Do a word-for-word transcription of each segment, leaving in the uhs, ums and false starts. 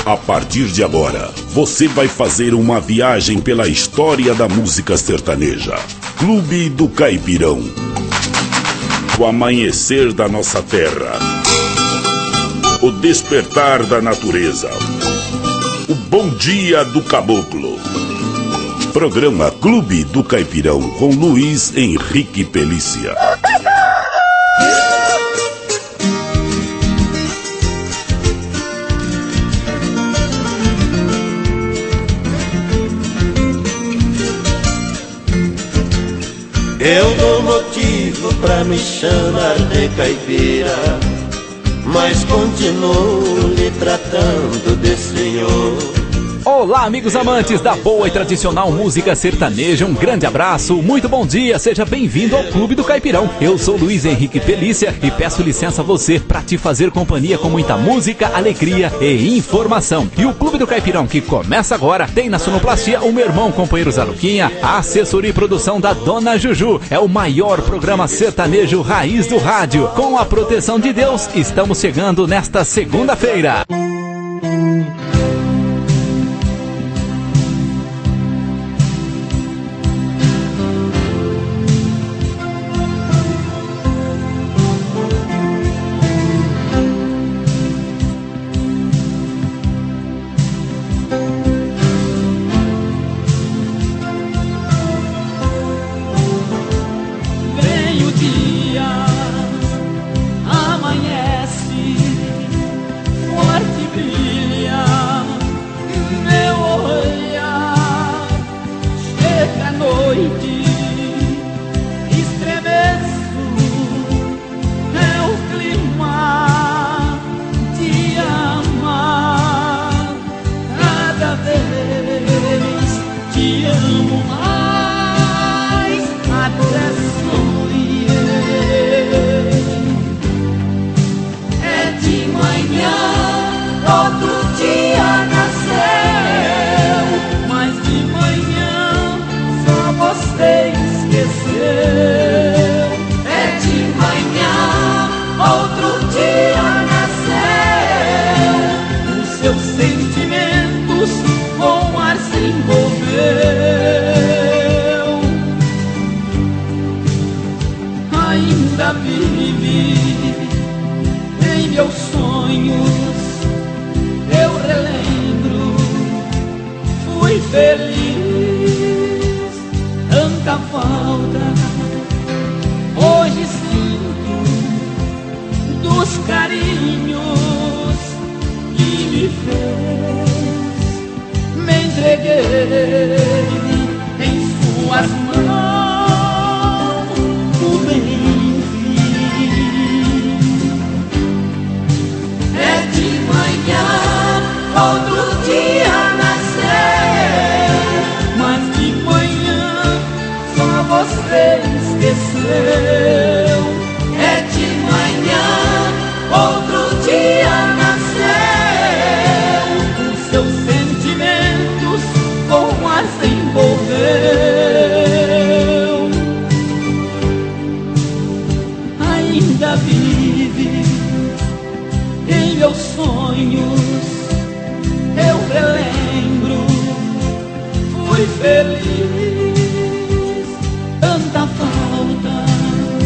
A partir de agora, você vai fazer uma viagem pela história da música sertaneja. Clube do Caipirão. O amanhecer da nossa terra. O despertar da natureza. O bom dia do caboclo. Programa Clube do Caipirão com Luiz Henrique Pelícia. Eu dou motivo pra me chamar de caipira, mas continuo lhe tratando de senhor. Olá, amigos amantes da boa e tradicional música sertaneja, um grande abraço, muito bom dia, seja bem-vindo ao Clube do Caipirão. Eu sou Luiz Henrique Pelícia e peço licença a você para te fazer companhia com muita música, alegria e informação. E o Clube do Caipirão, que começa agora, tem na sonoplastia o meu irmão, companheiro Zaluquinha, a assessoria e produção da Dona Juju. É o maior programa sertanejo raiz do rádio. Com a proteção de Deus, estamos chegando nesta segunda-feira. Tanta falta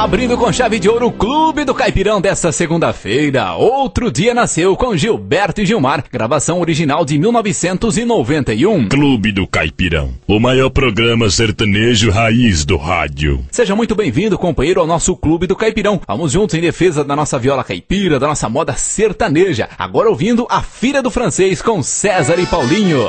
Abrindo com chave de ouro o Clube do Caipirão desta segunda-feira. Outro Dia Nasceu com Gilberto e Gilmar. Gravação original de mil novecentos e noventa e um. Clube do Caipirão, o maior programa sertanejo raiz do rádio. Seja muito bem-vindo, companheiro, ao nosso Clube do Caipirão. Vamos juntos em defesa da nossa viola caipira, da nossa moda sertaneja. Agora ouvindo A Filha do Francês com César e Paulinho.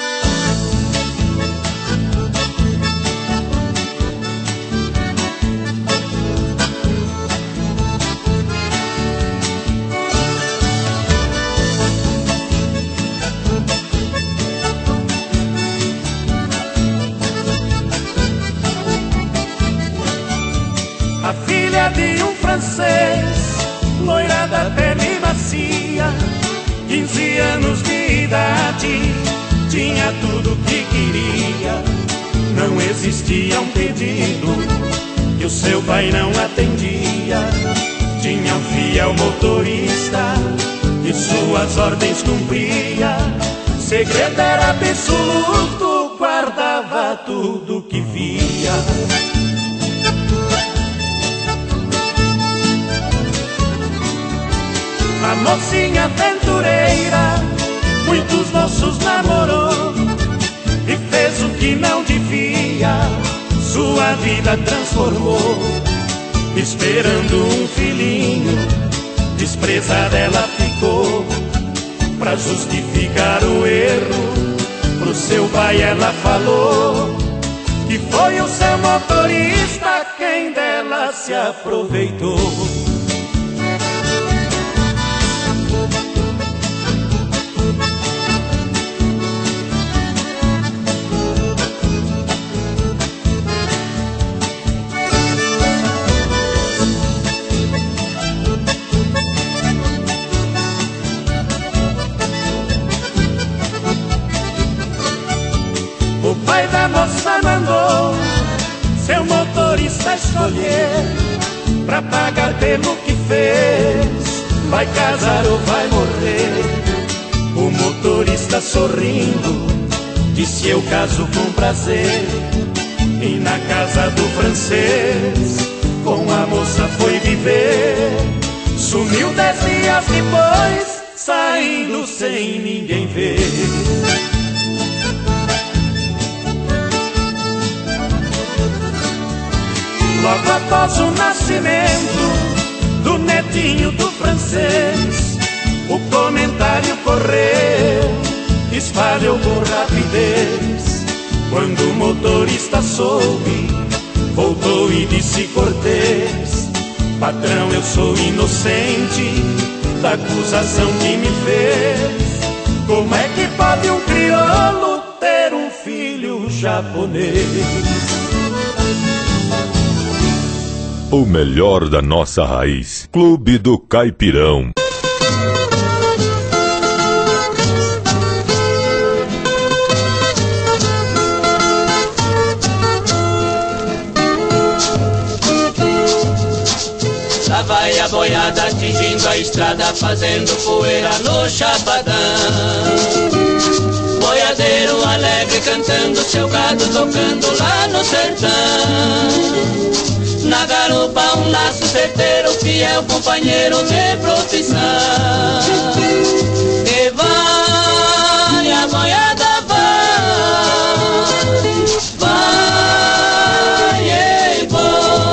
A filha de um francês, loira da pele macia, quinze anos de idade, tinha tudo que queria. Não existia um pedido que o seu pai não atendia. Tinha um fiel motorista que suas ordens cumpria. Segredo era absoluto, guardava tudo que via. A mocinha aventureira muitos moços namorou e fez o que não devia, sua vida transformou. Esperando um filhinho, desprezada ela ficou. Pra justificar o erro, pro seu pai ela falou que foi o seu motorista quem dela se aproveitou. O pai da moça mandou seu motorista escolher, pra pagar pelo que fez, vai casar ou vai morrer. O motorista sorrindo disse: eu caso com prazer. E na casa do francês com a moça foi viver. Sumiu dez dias depois, saindo sem ninguém ver. Logo após o nascimento do netinho do francês, o comentário correu, espalhou com rapidez. Quando o motorista soube, voltou e disse cortês: patrão, eu sou inocente da acusação que me fez. Como é que pode um crioulo ter um filho japonês? O melhor da nossa raiz. Clube do Caipirão. Lá vai a boiada atingindo a estrada, fazendo poeira no chapadão. Boiadeiro alegre cantando, seu gado tocando lá no sertão. Na garupa um laço certeiro, fiel companheiro de profissão. E vai, a boiada vai, vai, e vai.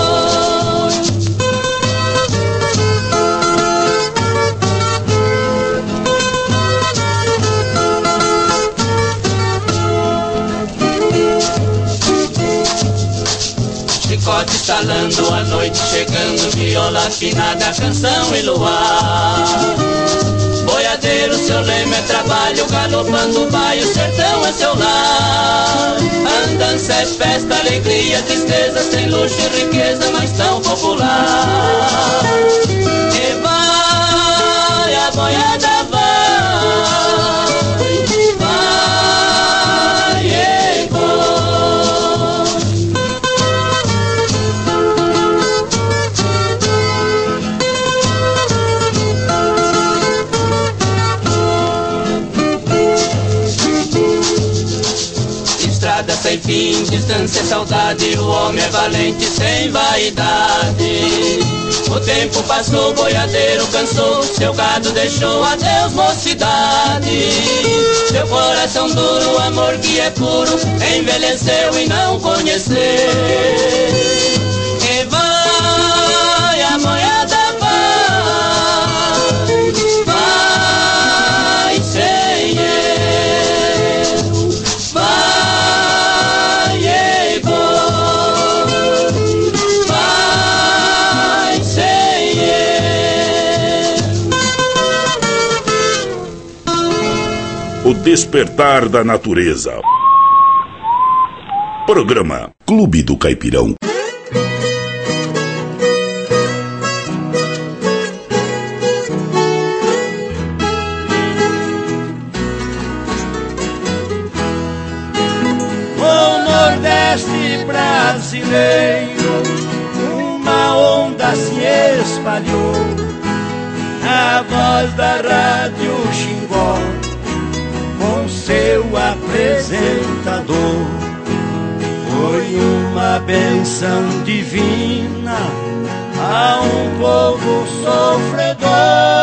Chicote estalando, a noite chegando, viola afinada, canção e luar. Boiadeiro, seu lema é trabalho, galopando o baio, sertão é seu lar. Andança é festa, alegria, tristeza, sem luxo e riqueza, mas tão popular. E vai, a boiada vai, vai, e vai. Sem e fim, distância e saudade, o homem é valente sem vaidade. O tempo passou, o boiadeiro cansou, seu gado deixou, adeus mocidade. Seu coração duro, o amor que é puro, envelheceu e não conheceu. E vai, a moeda vai, vai sem eu, vai e vou, vai sem eu. O despertar da natureza. Programa Clube do Caipirão. Brasileiro, uma onda se espalhou, a voz da Rádio Xingó, com seu apresentador. Foi uma benção divina a um povo sofredor.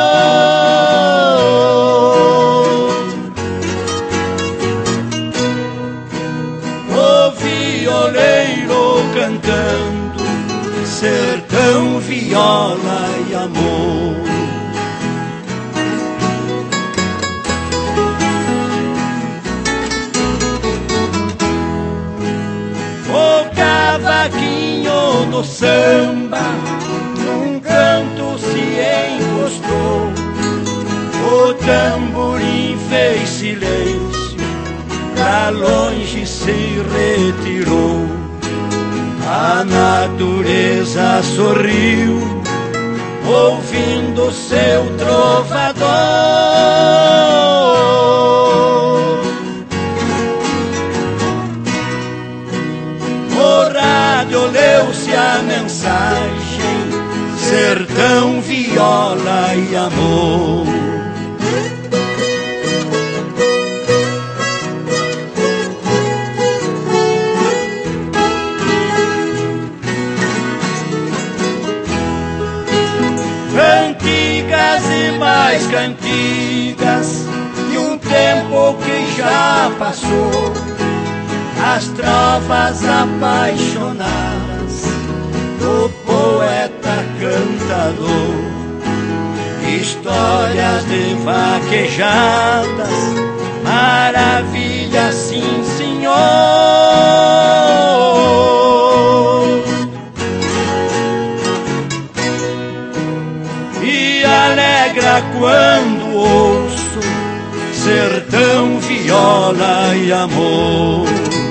O violeiro cantando, sertão, viola e amor. O cavaquinho do samba num canto se encostou, o tamborim fez silêncio, pra longe se retirou. A natureza sorriu, ouvindo seu trovador. O rádio leu-se a mensagem, sertão, viola e amor. Mais cantigas de um tempo que já passou, as trovas apaixonadas do poeta cantador, histórias de vaquejadas, maravilha, sim senhor. Alegra quando ouço sertão, viola e amor.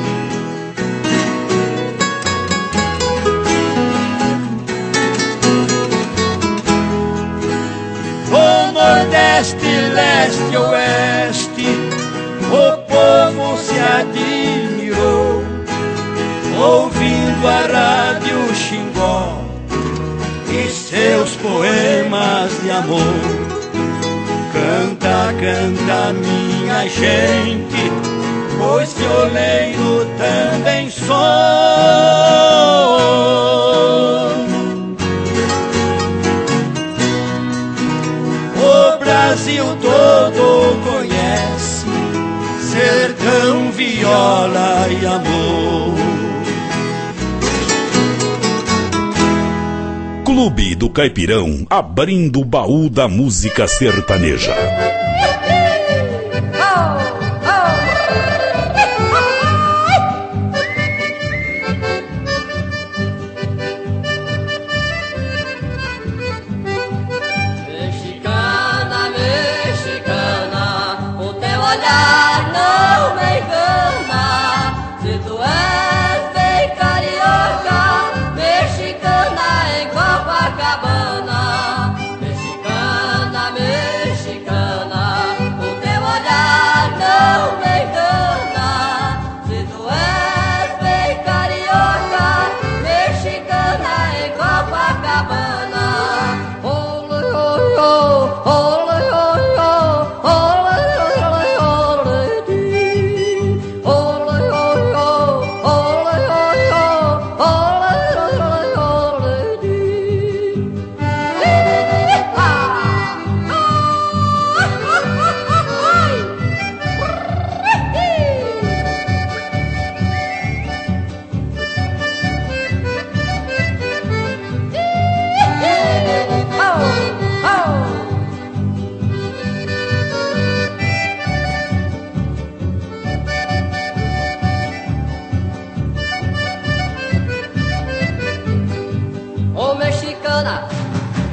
Do Nordeste, Leste, Oeste, o povo se admirou, ouvindo a Rádio Xingó e seus poemas de amor. Canta, canta, minha gente, pois violeiro também sou. O Brasil todo conhece sertão, viola e amor. Clube do Caipirão, abrindo o baú da música sertaneja. Mexicana, mexicana, o teu olhar não me engana. Se tu és bem carioca, mexicana em Copacabana. Mexicana, mexicana,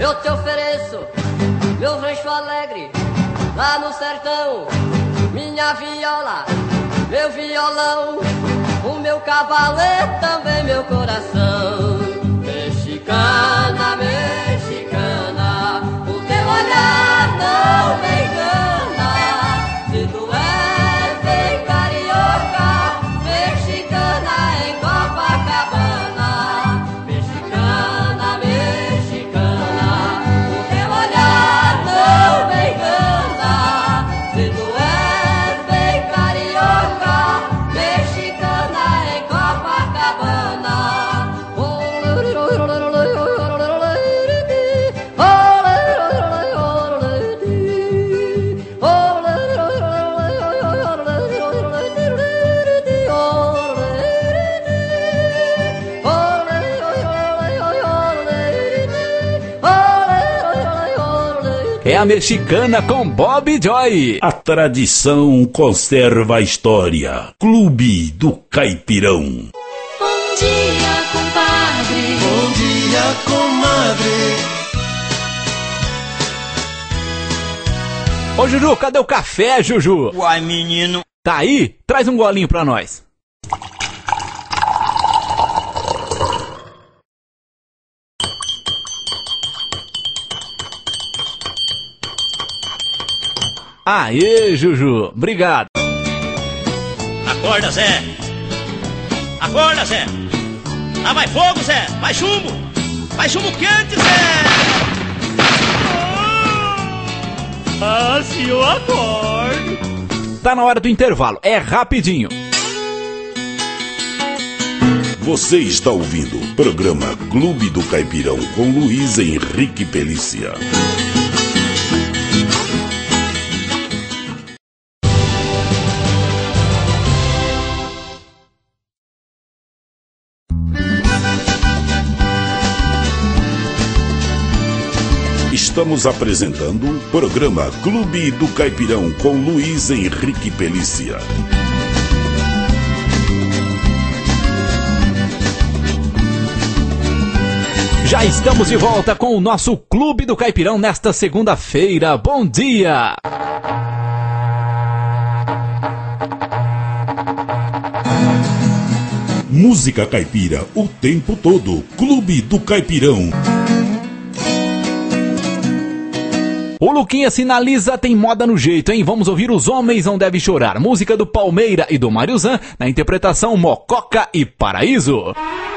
eu te ofereço meu rancho alegre lá no sertão, minha viola, meu violão, o meu cavalo e também meu coração. Mexicana, mexicana, o teu olhar não me engana. Se tu és bem carioca, mexicana em Copacabana. Mexicana, mexicana, o teu olhar não me engana. Se tu és bem carioca, mexicana em Copacabana. É a Mexicana com Bob Joy. A tradição conserva a história. Clube do Caipirão. Bom dia, compadre. Bom dia, comadre. Ô Juju, cadê o café, Juju? Uai, menino. Tá aí? Traz um golinho pra nós. Aê, Juju, obrigado. Acorda, Zé. Acorda, Zé. Lá vai fogo, Zé. Vai chumbo. Vai chumbo quente, Zé. Ah, se eu acordo. Tá na hora do intervalo, é rapidinho. Você está ouvindo o programa Clube do Caipirão com Luiz Henrique Pelícia. Estamos apresentando o programa Clube do Caipirão com Luiz Henrique Pelícia. Já estamos de volta com o nosso Clube do Caipirão nesta segunda-feira. Bom dia! Música caipira o tempo todo. Clube do Caipirão. O Luquinha sinaliza, tem moda no jeito, hein? Vamos ouvir Os Homens Não Devem Chorar. Música do Palmeira e do Mário Zan, na interpretação Mococa e Paraíso.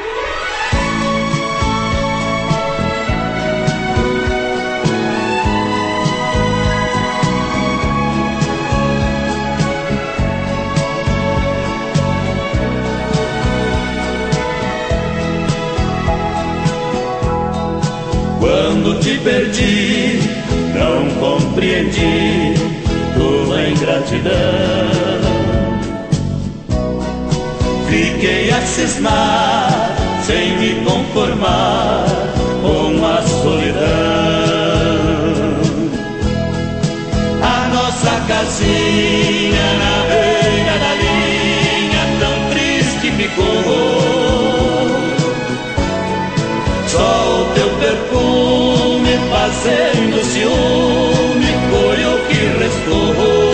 Quando te perdi, não compreendi tua ingratidão. Fiquei a cismar, sem me conformar com a solidão. A nossa casinha na beira da linha tão triste ficou. Só o teu perfume fazendo ciúme foi o que restou.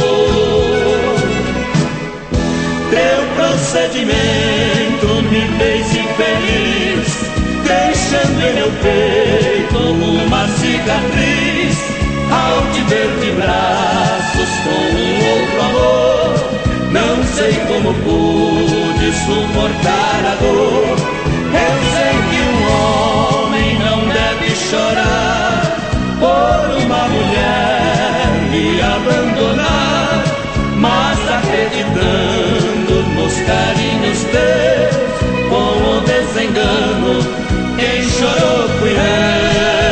Teu procedimento me fez infeliz, deixando em meu peito uma cicatriz. Ao te ver de braços com um outro amor, não sei como pude suportar a dor. Eu sei que um homem não deve chorar por uma mulher me abandonar, mas acreditando nos carinhos teus, com o desengano, quem chorou fui eu.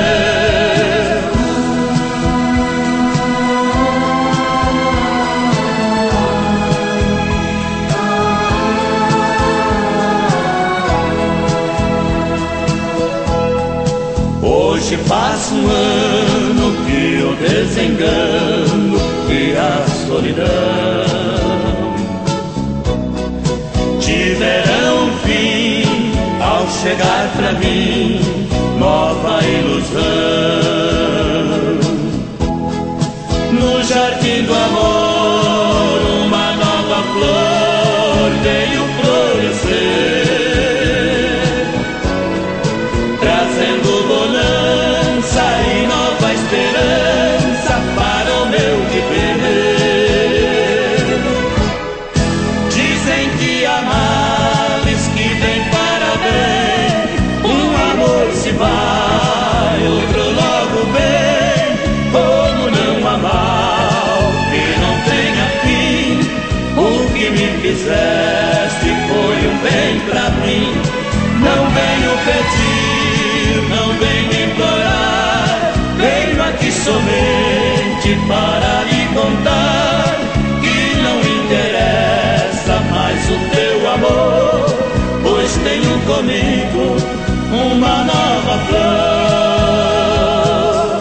Hoje passa um ano que o desengano e a solidão tiveram fim ao chegar pra mim nova ilusão. veio florescer, trazendo bonança e nova esperança para o meu viver. Dizem que há males que vem para bem, um amor se vai, outro logo vem. Como não há mal que não tenha fim, o que me fizeste foi um bem pra mim. Não venho pedir, não venho implorar, venho aqui somente para lhe contar que não interessa mais o teu amor, pois tenho comigo uma nova flor.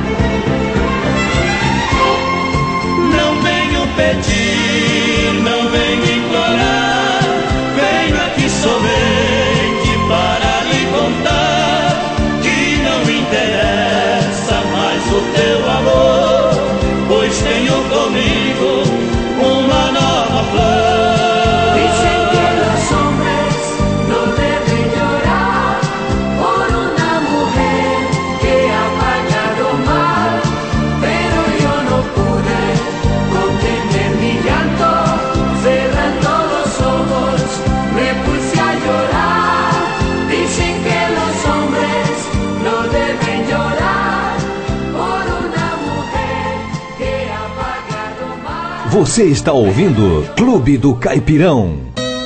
Não venho pedir, não venho implorar, venho aqui somente para lhe contar que não interessa mais o teu amor, pois tenho comigo uma nova flor. Dicen que los hombres no deben llorar por una mujer que ha fallado mal, pero yo no pude contener mi llanto, cerrando los ojos me puse a llorar. Dicen que los hombres no deben llorar por una mujer que ha fallado mal. Você está ouvindo Clube do Caipirão.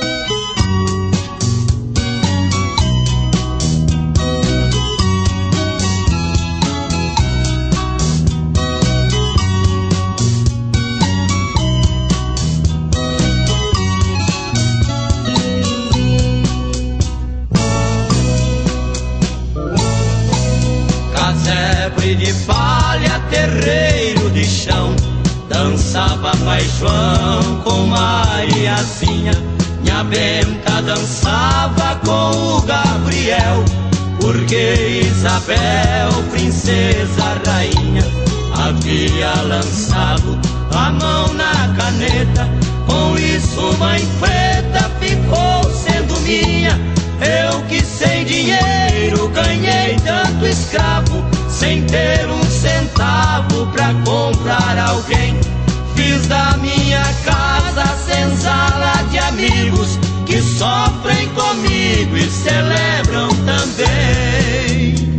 Casebre de palha, terreiro de chão, dançava Pai João com Mariazinha. Minha Benta dançava com o Gabriel, porque Isabel, princesa rainha, havia lançado a mão na caneta. Com isso Mãe Preta ficou sendo minha. Eu que sem dinheiro ganhei tanto escravo, sem ter um centavo pra comprar alguém. Fiz da minha casa senzala de amigos que sofrem comigo e celebram também.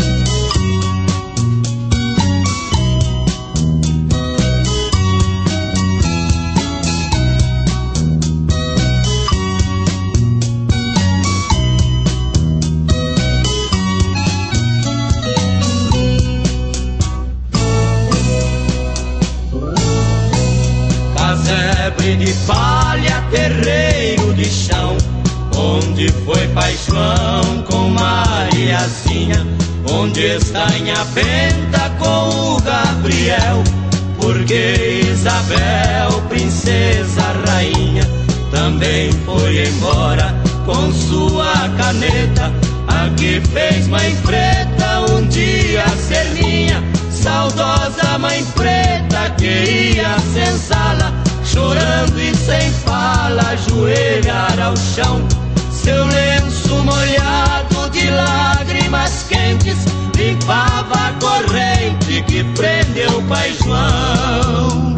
Casebre de palha, terreiro de chão, onde foi Pai João com Mariazinha? Onde está Nha Benta com o Gabriel? Porque Isabel, princesa rainha, também foi embora com sua caneta. A que fez Mãe Preta um dia ser minha. Saudosa Mãe Preta que ia senzala, chorando e sem fala, ajoelhar ao chão. Seu lenço molhado de lágrimas quentes limpava a corrente que prendeu Pai João.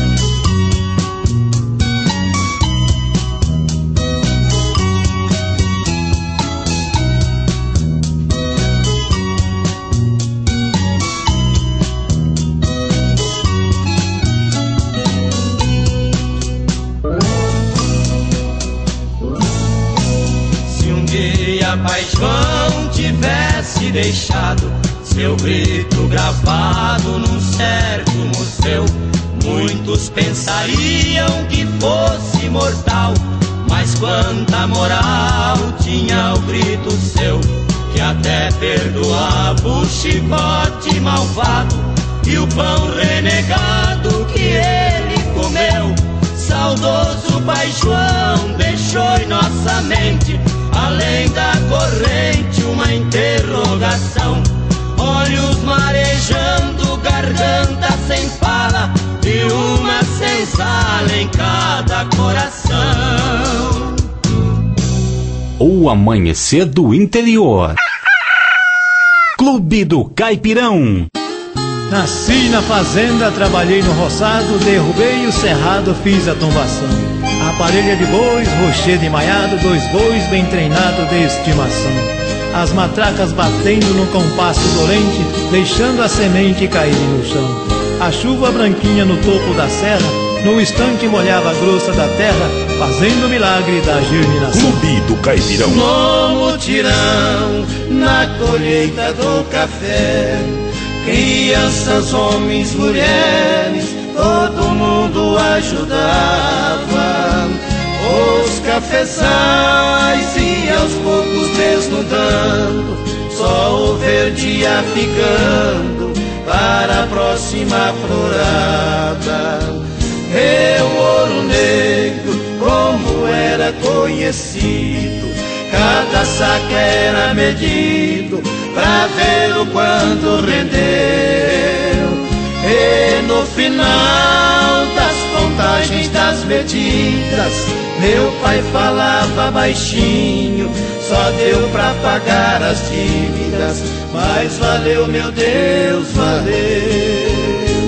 Pai João tivesse deixado seu grito gravado num certo museu, muitos pensariam que fosse mortal, mas quanta moral tinha o grito seu, que até perdoava o chicote malvado e o pão renegado que ele comeu. Saudoso Pai João deixou em nossa mente, além da corrente, uma interrogação. Olhos marejando, garganta sem fala e uma senzala em cada coração. O amanhecer do interior. Clube do Caipirão. Nasci na fazenda, trabalhei no roçado, derrubei o cerrado, fiz a tombação. A parelha de bois, rochedo emaiado, dois bois bem treinados de estimação. As matracas batendo no compasso dolente, deixando a semente cair no chão. A chuva branquinha no topo da serra, no instante molhava a grossa da terra, fazendo o milagre da germinação. Clube do Caipirão. No mutirão, na colheita do café, crianças, homens, mulheres, todo mundo ajudava. Os cafezais e aos poucos desnudando, só o verde ia ficando para a próxima florada. Meu ouro negro, como era conhecido, cada saco era medido pra ver o quanto rendeu. E no final das contagens das medidas, meu pai falava baixinho, só deu pra pagar as dívidas, mas valeu, meu Deus, valeu.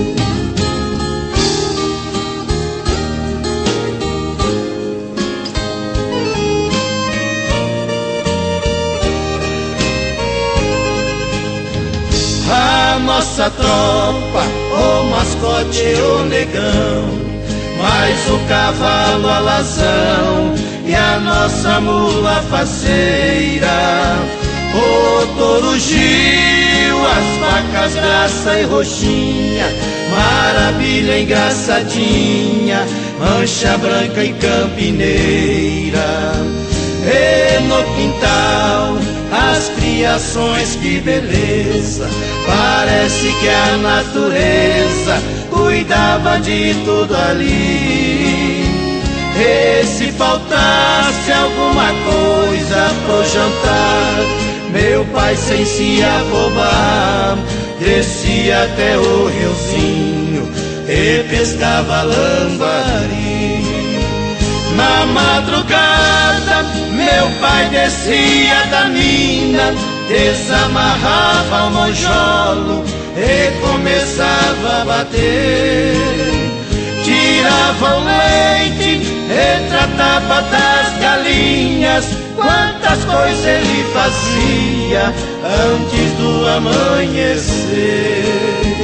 A nossa tropa, o mascote e o negão, mais o cavalo alazão e a nossa mula faceira, o touro Gil, as vacas graça e roxinha, maravilha engraçadinha, mancha branca e campineira. E no quintal as criações, que beleza, parece que a natureza cuidava de tudo ali. E se faltasse alguma coisa pro jantar, meu pai sem se afobar descia até o riozinho e pescava lambari. Na madrugada meu pai descia da mina, desamarrava o monjolo e começava a bater. Tirava o leite e tratava das galinhas, quantas coisas ele fazia antes do amanhecer.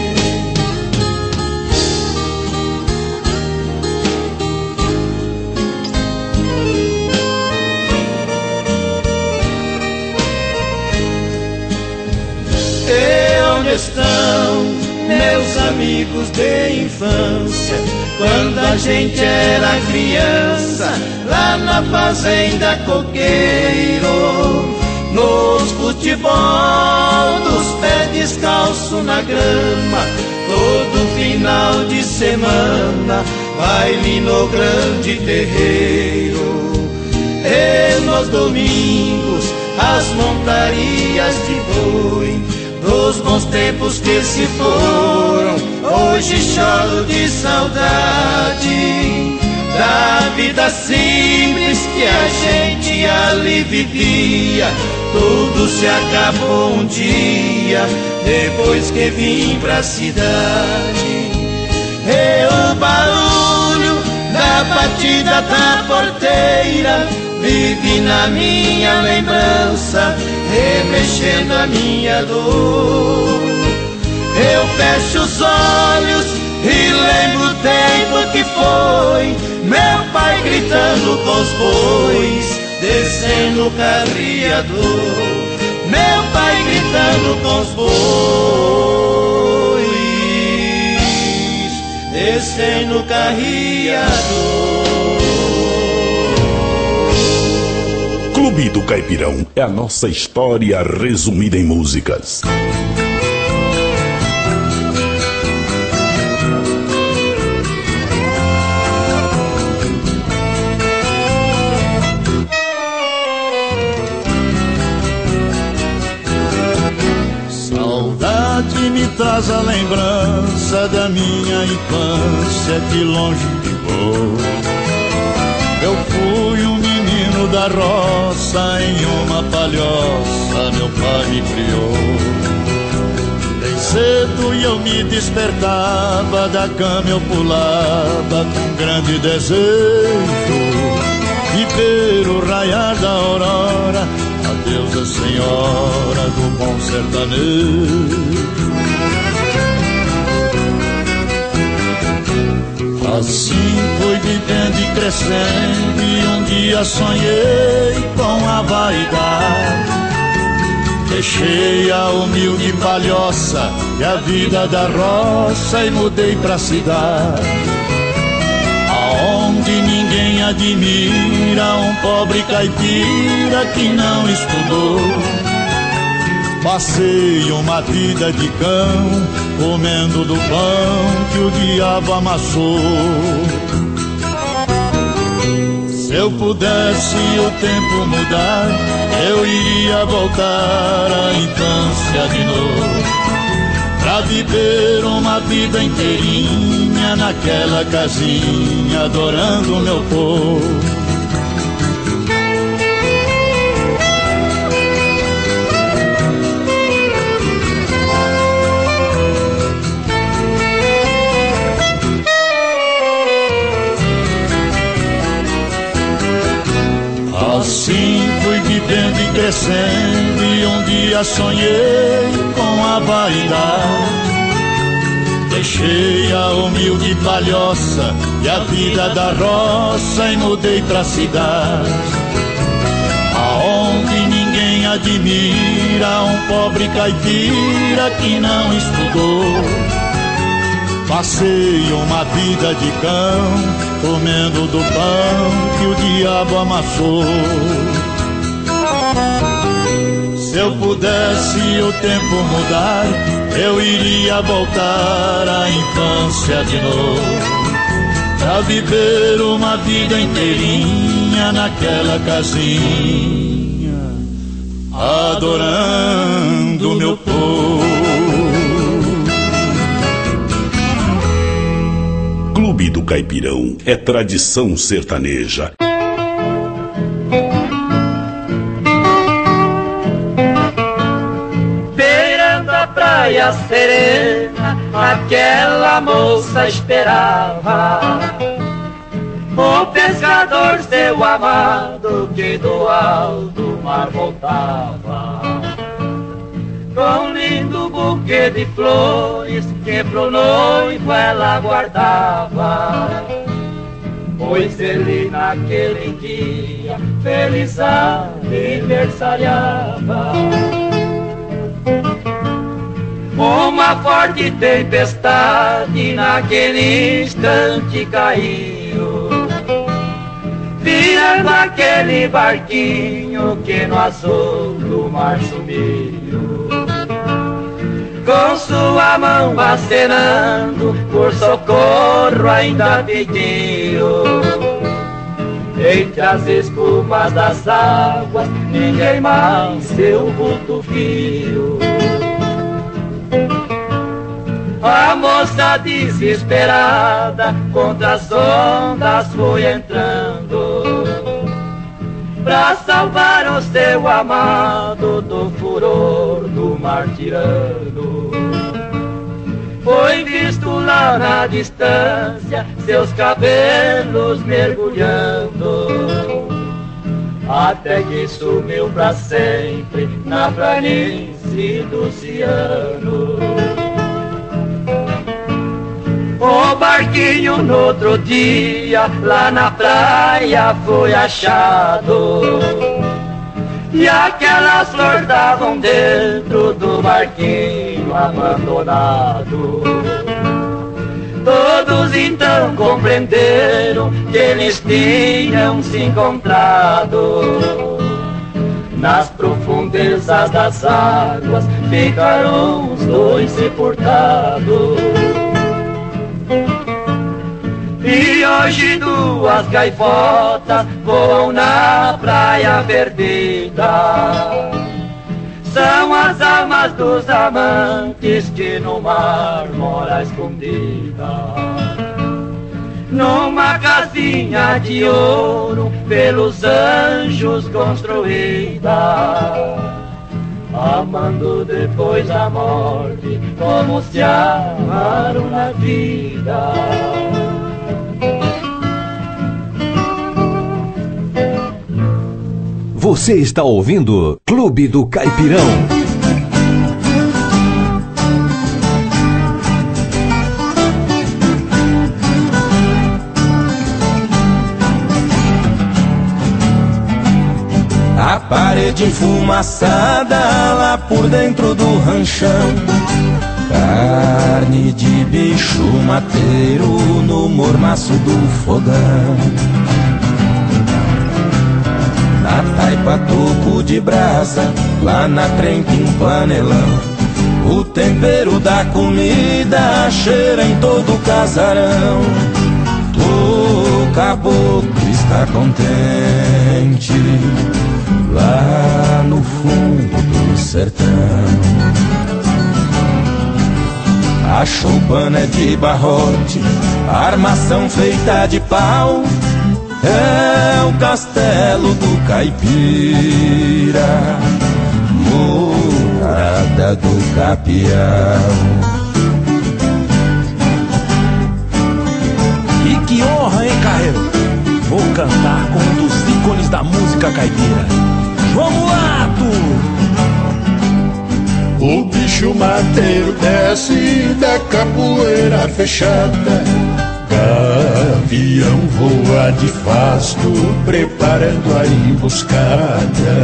E onde estão meus amigos de infância, quando a gente era criança, lá na fazenda Coqueiro, nos futebol dos pés descalço na grama, todo final de semana, baile no grande terreiro. E nos domingos, as montarias de boi, dos bons tempos que se foram, hoje choro de saudade da vida simples que a gente ali vivia. Tudo se acabou um dia, depois que vim pra cidade. E o barulho da batida da porteira vive na minha lembrança, remexendo a minha dor. Eu fecho os olhos e lembro o tempo que foi, meu pai gritando com os bois, descendo o carreador. Meu pai gritando com os bois, descendo o carreador. Clube do Caipirão é a nossa história resumida em músicas. Saudade me traz a lembrança da minha infância que longe ficou. Eu fui um menino da roça, em uma palhoça meu pai me criou. Bem cedo e eu me despertava, da cama eu pulava com grande desejo de ver o raiar da aurora, a deusa senhora do bom sertanejo. Assim fui vivendo e crescendo, e um dia sonhei com a vaidade. Deixei a humilde palhoça e a vida da roça e mudei pra cidade, aonde ninguém admira um pobre caipira que não estudou. Passei uma vida de cão, comendo do pão que o diabo amassou. Se eu pudesse o tempo mudar, eu iria voltar à infância de novo, pra viver uma vida inteirinha naquela casinha, adorando o meu povo. Assim fui vivendo e crescendo, e um dia sonhei com a vaidade. Deixei a humilde palhoça e a vida da roça e mudei pra cidade, aonde ninguém admira um pobre caipira que não estudou. Passei uma vida de cão, comendo do pão que o diabo amassou. Se eu pudesse o tempo mudar, eu iria voltar à infância de novo, pra viver uma vida inteirinha naquela casinha, adorando meu povo. Clube do Caipirão é tradição sertaneja. Beirando a praia serena, aquela moça esperava o pescador seu amado, que do alto mar voltava com um lindo buquê de flores que pro noivo ela guardava, pois ele naquele dia feliz aniversariava. Uma forte tempestade naquele instante caiu, virando aquele barquinho que no azul do mar sumiu. Com sua mão acenando por socorro ainda pediu, entre as espumas das águas ninguém mais seu vulto viu. A moça desesperada contra as ondas foi entrando, pra salvar o seu amado do furor do mar tirano. Foi visto lá na distância seus cabelos mergulhando, até que sumiu pra sempre na planície do oceano. O barquinho no outro dia lá na praia foi achado, e aquelas flores estavam dentro do barquinho abandonado. Todos então compreenderam que eles tinham se encontrado. Nas profundezas das águas ficaram os dois sepultados. E hoje duas gaivotas voam na praia perdida. São as almas dos amantes que no mar mora escondida. numa casinha de ouro pelos anjos construída, amando depois a morte, como se amaram na vida. Você está ouvindo Clube do Caipirão. A parede enfumaçada lá por dentro do ranchão, carne de bicho mateiro no mormaço do fogão. Na taipa toco de brasa, lá na trempe um panelão, o tempero da comida cheira em todo o casarão. O caboclo está contente lá no fundo do sertão. A choupana é de barrote, a armação feita de pau, é o castelo do caipira, morada do capial. E que honra, hein, Carreiro? Vou cantar com um dos ícones da música caipira, João Mulato. O bicho mateiro desce da capoeira fechada, gavião voa de fasto, preparando a emboscada.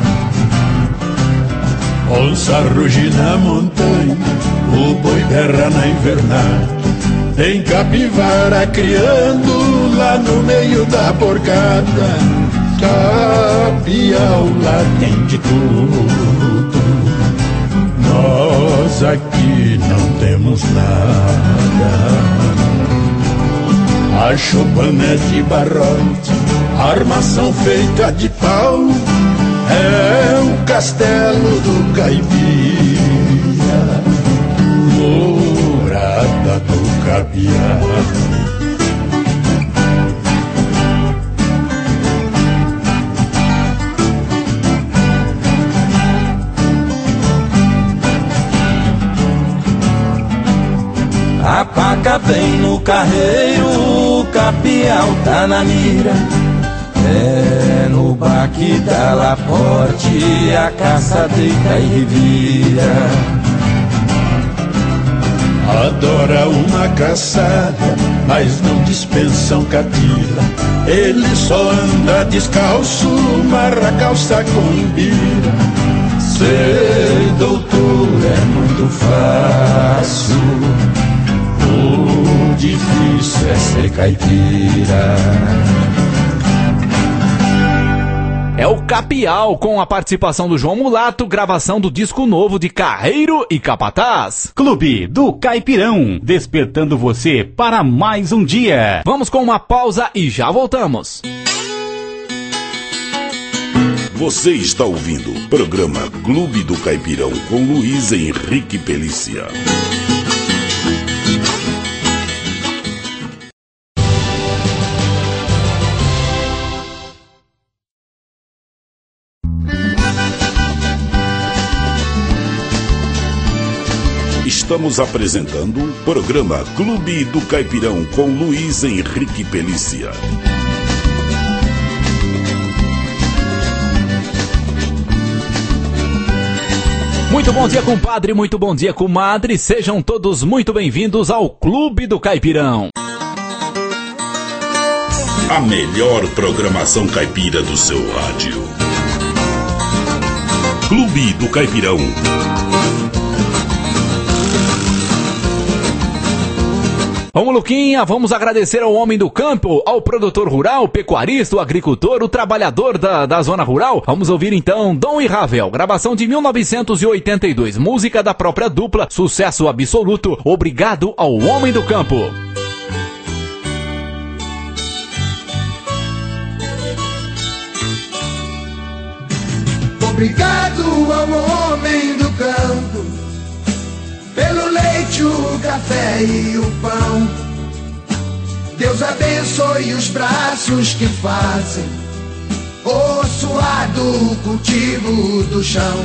Onça ruge na montanha, o boi berra na invernada, tem capivara criando lá no meio da porcada. Capial lá tem de tudo, nós aqui não temos nada. A choupana é de barrote, a armação feita de pau, é o castelo do caipira, morada do capial. A paca vem no carreiro, o capial tá na mira, é no baque da laporte, a caça deita e revira. Adora uma caçada, mas não dispensam catila, ele só anda descalço, marra calça com bira. Ser doutor é muito fácil, o difícil é ser caipira. É o Capial, com a participação do João Mulato, gravação do disco novo de Carreiro e Capataz. Clube do Caipirão, despertando você para mais um dia. Vamos com uma pausa e já voltamos. Você está ouvindo o programa Clube do Caipirão com Luiz Henrique Pelícia. Estamos apresentando o programa Clube do Caipirão com Luiz Henrique Pelícia. Muito bom dia, compadre, muito bom dia, comadre. Sejam todos muito bem-vindos ao Clube do Caipirão. A melhor programação caipira do seu rádio. Clube do Caipirão. Vamos, Luquinha, vamos agradecer ao homem do campo, ao produtor rural, o pecuarista, o agricultor, o trabalhador da, da zona rural. Vamos ouvir então Dom e Ravel, gravação de mil novecentos e oitenta e dois, música da própria dupla, sucesso absoluto. Obrigado ao homem do campo. Obrigado ao homem do campo, pelo leite, o café e o pão. Deus abençoe os braços que fazem o suado cultivo do chão.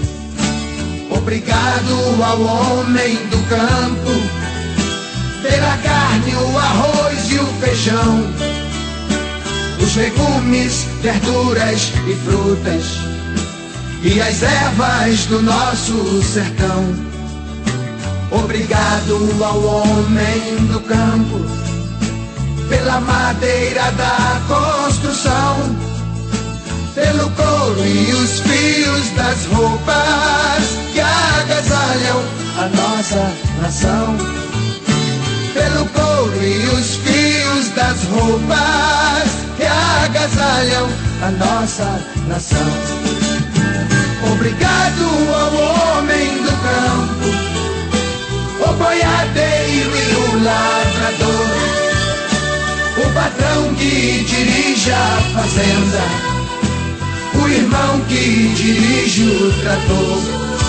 Obrigado ao homem do campo pela carne, o arroz e o feijão, os legumes, verduras e frutas e as ervas do nosso sertão. Obrigado ao homem do campo pela madeira da construção, pelo couro e os fios das roupas que agasalham a nossa nação. Pelo couro e os fios das roupas que agasalham a nossa nação. Obrigado ao homem do campo, o boiadeiro e o lavrador, o patrão que dirige a fazenda, o irmão que dirige o trator.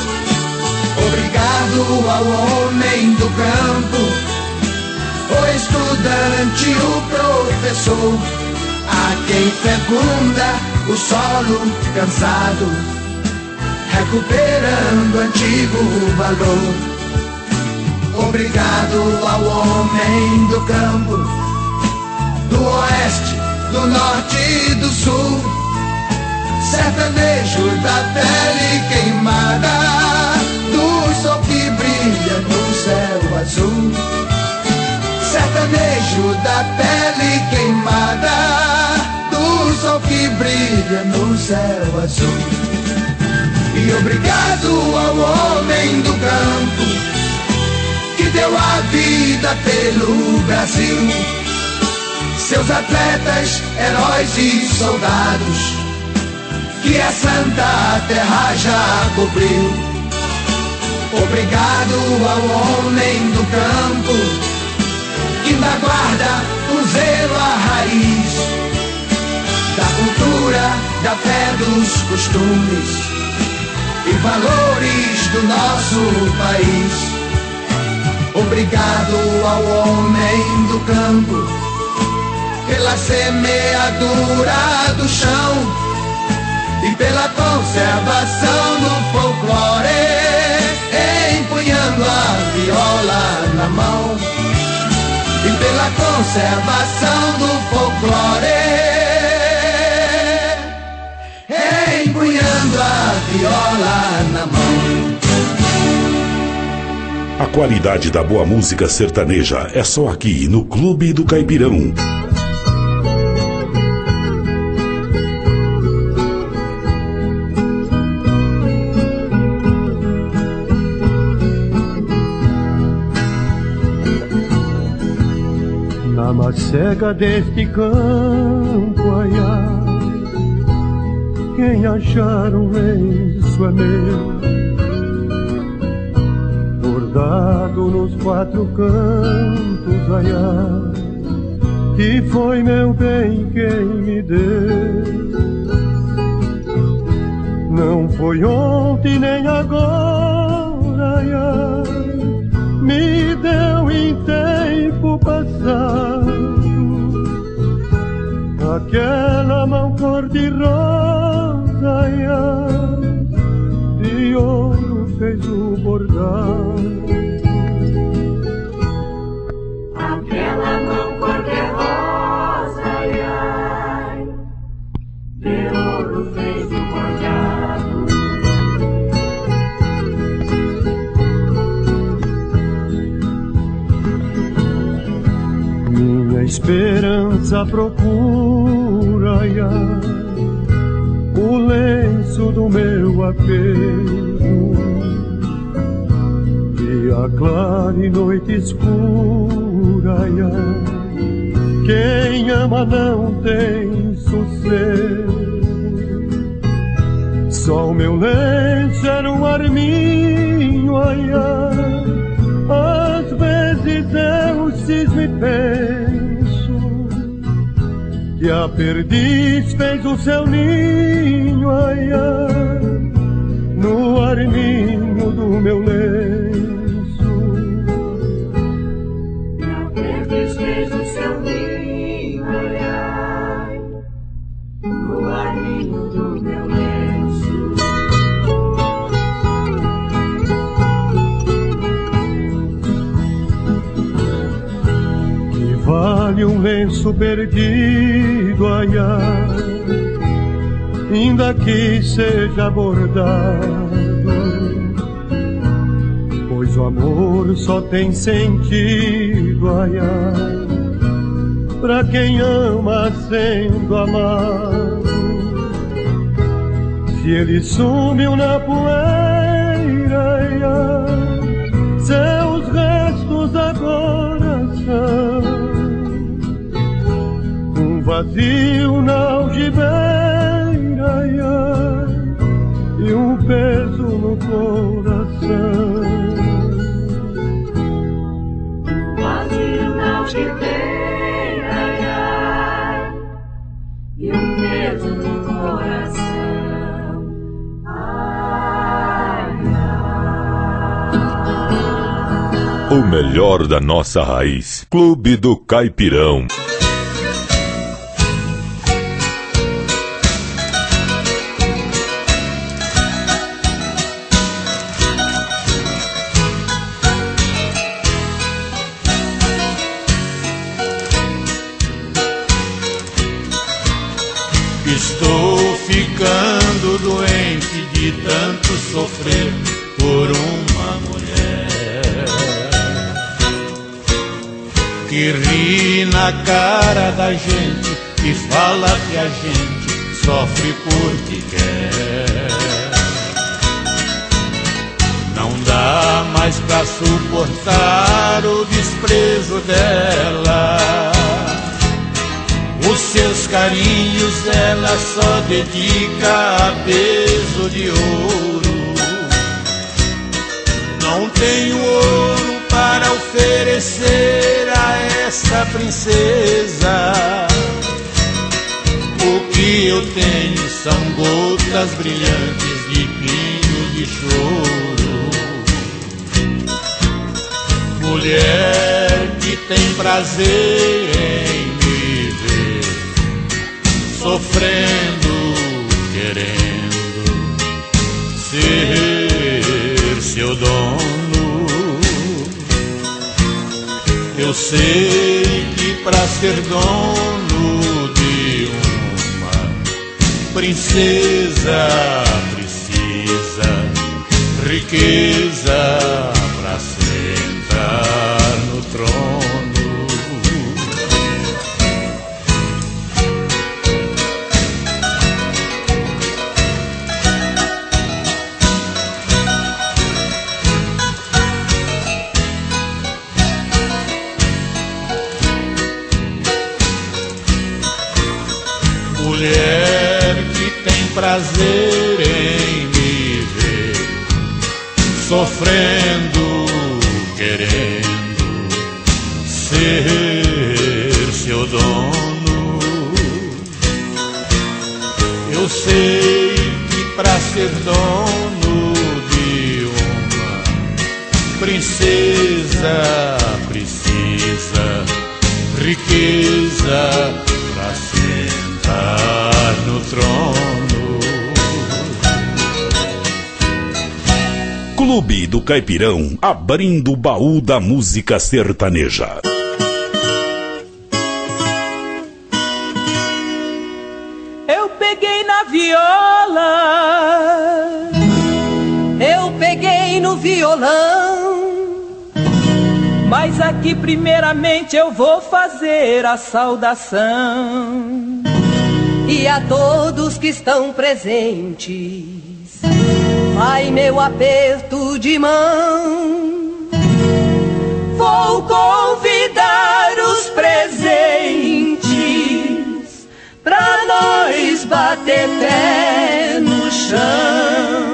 Obrigado ao homem do campo, o estudante, o professor, a quem fecunda o solo cansado, recuperando antigo valor. Obrigado ao homem do campo, do oeste, do norte e do sul, sertanejo da pele queimada, do sol que brilha no céu azul. Sertanejo da pele queimada, do sol que brilha no céu azul. E obrigado ao homem do campo que deu a vida pelo Brasil, seus atletas, heróis e soldados que a santa terra já cobriu. Obrigado ao homem do campo que ainda guarda com zelo a raiz da cultura, da fé, dos costumes e valores do nosso país. Obrigado ao homem do campo pela semeadura do chão e pela conservação do folclore, empunhando a viola na mão. E pela conservação do folclore, empunhando a viola na mão. A qualidade da boa música sertaneja é só aqui no Clube do Caipirão. Na macega deste campo, ai, ai, quem achar um lenço é meu, bordado nos quatro cantos, ai, ai, que foi meu bem quem me deu. Não foi ontem nem agora, ai, ai, me deu em tempo passado aquela mão cor-de-rosa, ai, ai, de ouro fez o bordado. Aquela mão cor-de-rosa, ai, ai, de ouro fez o bordado. Minha esperança procura, ai, ai, o lenço do meu apego, dia claro e noite escura, ai, ai, quem ama não tem sossego. Só o meu lenço era um arminho, ai, ai, às vezes eu cismo e penso que a perdiz fez o seu ninho, ai, ai, no arminho do meu lenço. A perdiz fez o seu ninho. lenço perdido, ai, ai, ainda que seja bordado, pois o amor só tem sentido, ai, ai, pra quem ama sendo amado. Se ele sumiu na poeira, ai, ai, seus restos agora são um vazio na algibeira, ai, ai, e um peso no coração. Vazio na algibeira, ai, ai, e um peso no coração. O melhor da nossa raiz. Clube do Caipirão. Estou ficando doente de tanto sofrer por uma mulher que ri na cara da gente e fala que a gente sofre porque quer. Não dá mais pra suportar o desprezo dela. Os seus carinhos ela só dedica a peso de ouro. Não tenho ouro para oferecer a essa princesa. O que eu tenho são gotas brilhantes de pinho de choro. Mulher que tem prazer em me ver sofrendo, querendo ser seu dono. Eu sei que pra ser dono de uma princesa precisa riqueza pra sentar no trono. Mulher que tem prazer em me ver sofrendo, querendo ser seu dono. Eu sei que pra ser dono de uma princesa precisa riqueza pra sentar no trono. Clube do Caipirão, abrindo o baú da música sertaneja. Eu peguei na viola, eu peguei no violão, mas aqui primeiramente eu vou fazer a saudação. E a todos que estão presentes, vai meu aperto de mão. Vou convidar os presentes pra nós bater pé no chão.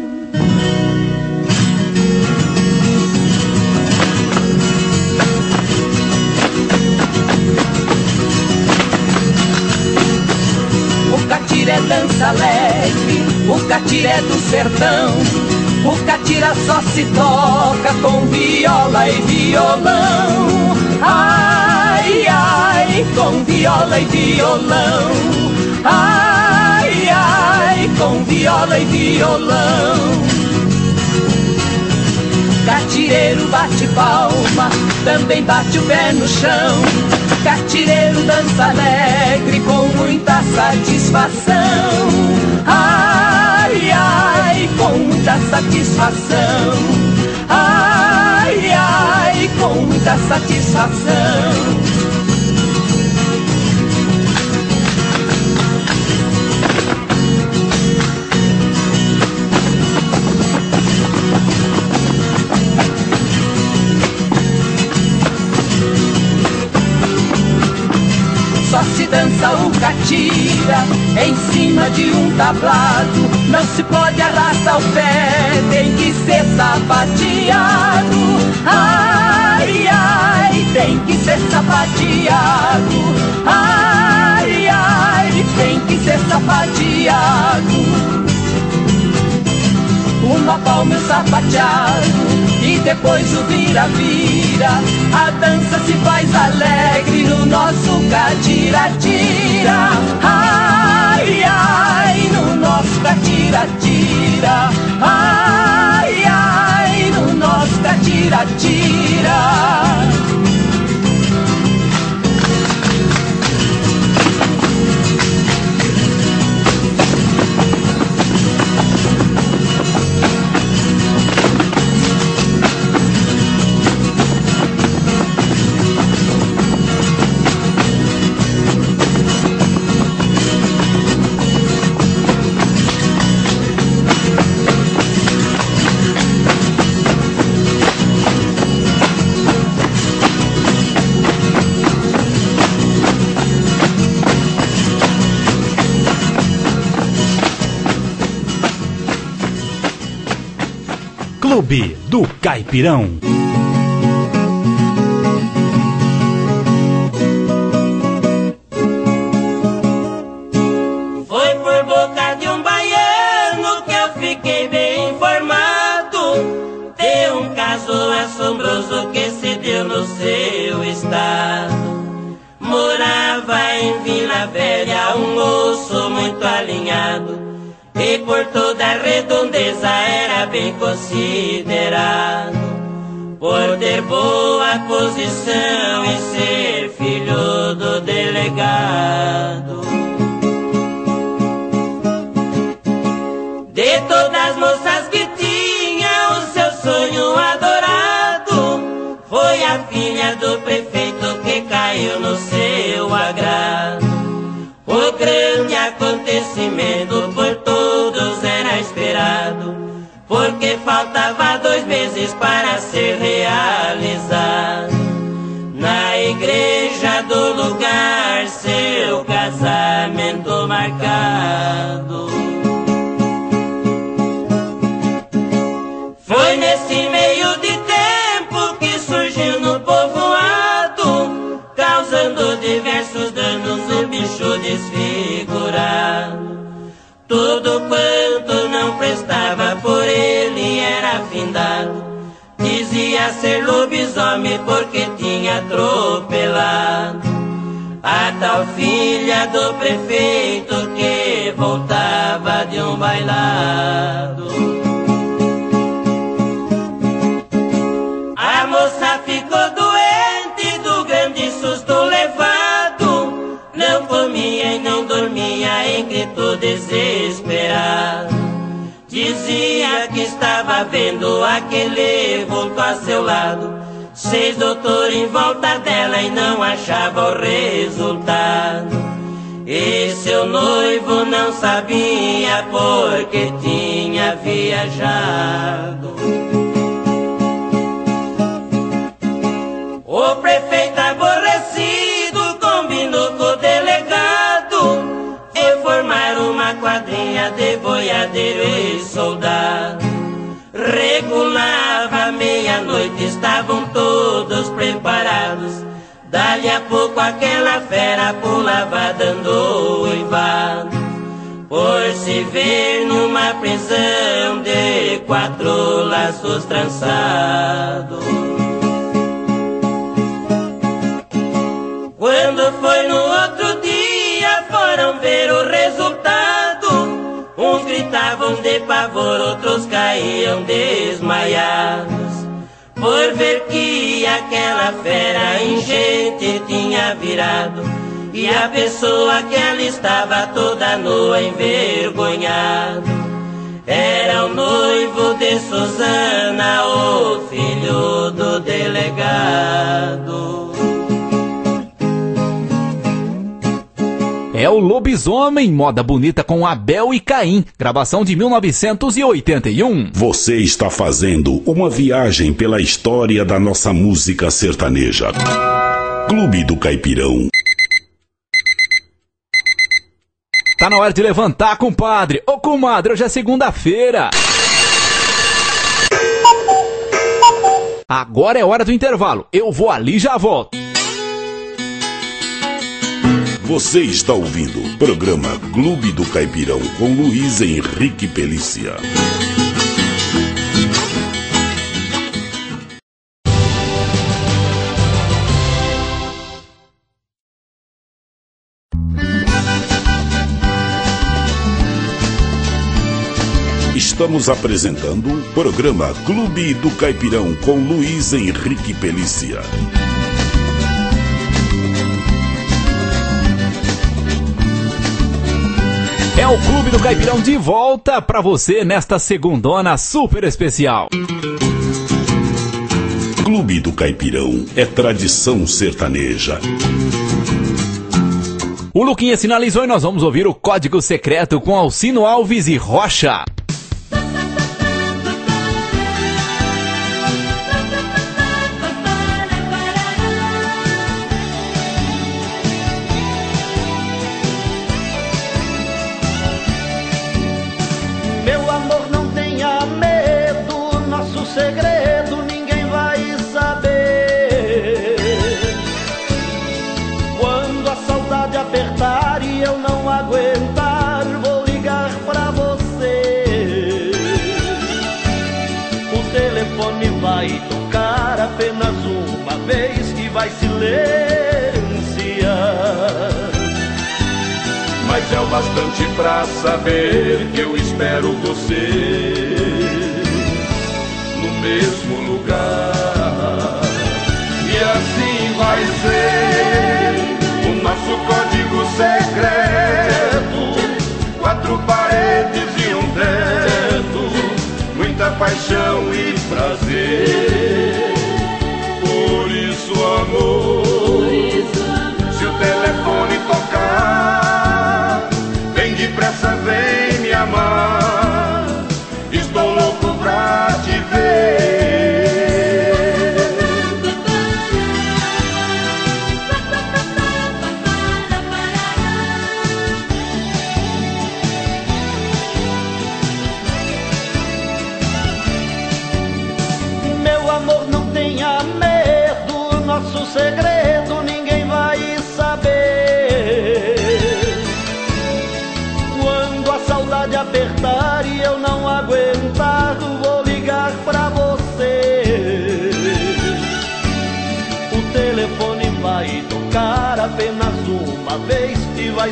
O catiré dança alegre, o catiré do sertão. O catira só se toca com viola e violão. Ai, ai, com viola e violão. Ai, ai, com viola e violão. Catireiro bate palma, também bate o pé no chão. catireiro dança alegre com muita satisfação. Ai, ai, com muita satisfação. Ai, ai, com muita satisfação. Só se dança o catira em cima de um tablado. Não se pode arrastar o pé, tem que ser sapateado. Ai, ai, tem que ser sapateado. Ai, ai, tem que ser sapateado. Uma palma sapateado e depois o vira-vira. A dança se faz alegre no nosso catira-tira. Ai, ai, no nosso catira-tira. Ai, ai, no nosso catira-tira. Clube do Caipirão. Foi por boca de um baiano que eu fiquei bem informado de um caso assombroso que se deu no seu estado. Morava em Vila Velha um moço muito alinhado e por toda a redondeza era bem considerado, por ter boa posição e ser filho do delegado. De todas as moças que tinha o seu sonho adorado, foi a filha do prefeito que caiu no seu agrado. O grande acontecimento por todos era esperado, porque faltava dois meses para ser realizado. Na igreja do lugar, seu casamento marcado. Foi nesse meio de tempo que surgiu no povoado, causando diversos danos, o bicho desfigurado. Tudo quanto não prestava por ele era findado. Dizia ser lobisomem porque tinha atropelado a tal filha do prefeito que voltava de um bailado. A moça ficou doente do grande susto levado, não comia e não dormia em grito desesperado. Dizia que estava vendo aquele vulto a seu lado, seis doutores em volta dela e não achava o resultado. E seu noivo não sabia porque tinha viajado. O prefeito aborrecido combinou com o delegado e formaram uma quadrilha de boiadeiro e soldado. Regulava meia-noite, estavam todos preparados. Dali a pouco aquela fera pulava dando uivado, por se ver numa prisão de quatro laços trançados. Quando foi no outro dia, foram ver o resultado. Uns gritavam de pavor, outros caíam desmaiados, por ver que aquela fera em gente tinha virado, e a pessoa que ali estava toda nua, envergonhado, era o noivo de Susana, o filho do delegado. É o Lobisomem, moda bonita com Abel e Caim, gravação de mil novecentos e oitenta e um. Você está fazendo uma viagem pela história da nossa música sertaneja. Clube do Caipirão. Tá na hora de levantar, compadre. Ô, comadre, hoje é segunda-feira. Agora é hora do intervalo. Eu vou ali e já volto. Você está ouvindo o programa Clube do Caipirão com Luiz Henrique Pelícia. Estamos apresentando o programa Clube do Caipirão com Luiz Henrique Pelícia. É o Clube do Caipirão de volta pra você nesta segundona super especial. Clube do Caipirão é tradição sertaneja. O Luquinha sinalizou e nós vamos ouvir o Código Secreto com Alcino Alves e Rocha. Segredo ninguém vai saber. Quando a saudade apertar e eu não aguentar, vou ligar pra você. O telefone vai tocar apenas uma vez e vai silenciar. Mas é o bastante pra saber que eu espero você no mesmo lugar. E assim vai ser o nosso código secreto. Quatro paredes e um teto, muita paixão e prazer. Por isso, amor, se o telefone tocar, vem depressa, vem me amar. Estou louco pra te ver. Meu amor, não tenha medo, nosso segredo ninguém vai saber. Quando a saudade apertar e eu não aguentar, vou ligar pra você. O telefone vai tocar apenas uma vez e vai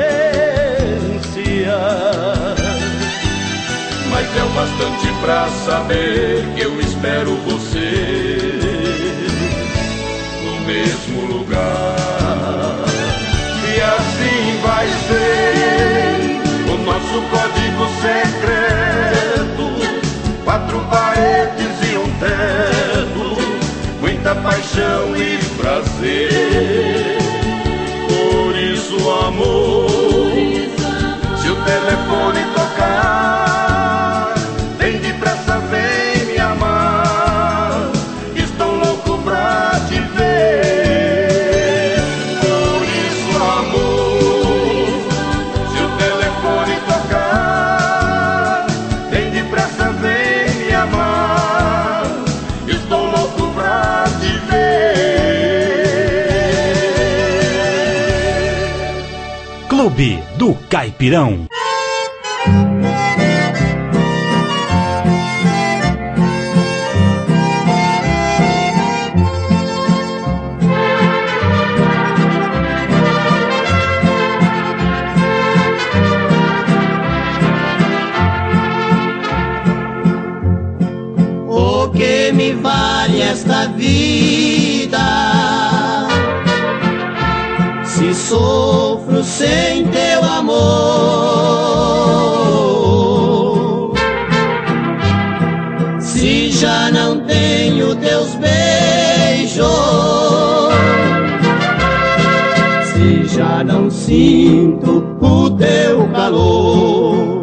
silenciar. Mas é o bastante pra saber que eu espero você no mesmo lugar. E assim vai ser o nosso código secreto. Quatro paredes e um teto, muita paixão e prazer. Por isso, amor, se o telefone tocar, vem depressa, vem me amar. Estou louco pra te ver. Por isso, amor, se o telefone tocar, vem depressa, vem me amar. Estou louco pra te ver. Clube do Caipirão. O que me vale nessa vida. Se sofro sem teu amor, se já não tenho teus beijos, se já não sinto o teu calor,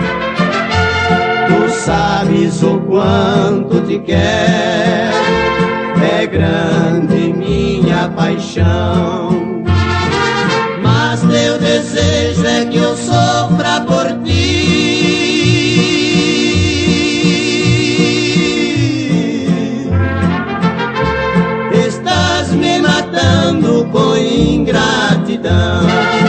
tu sabes o quanto te quero, é grande minha paixão. Mas teu desejo é que eu sofra por ti. Estás me matando com ingratidão.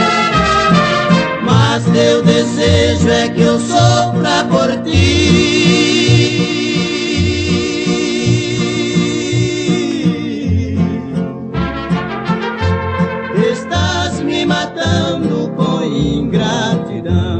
Mas teu desejo é que eu sofra por ti. Estás me matando com ingratidão.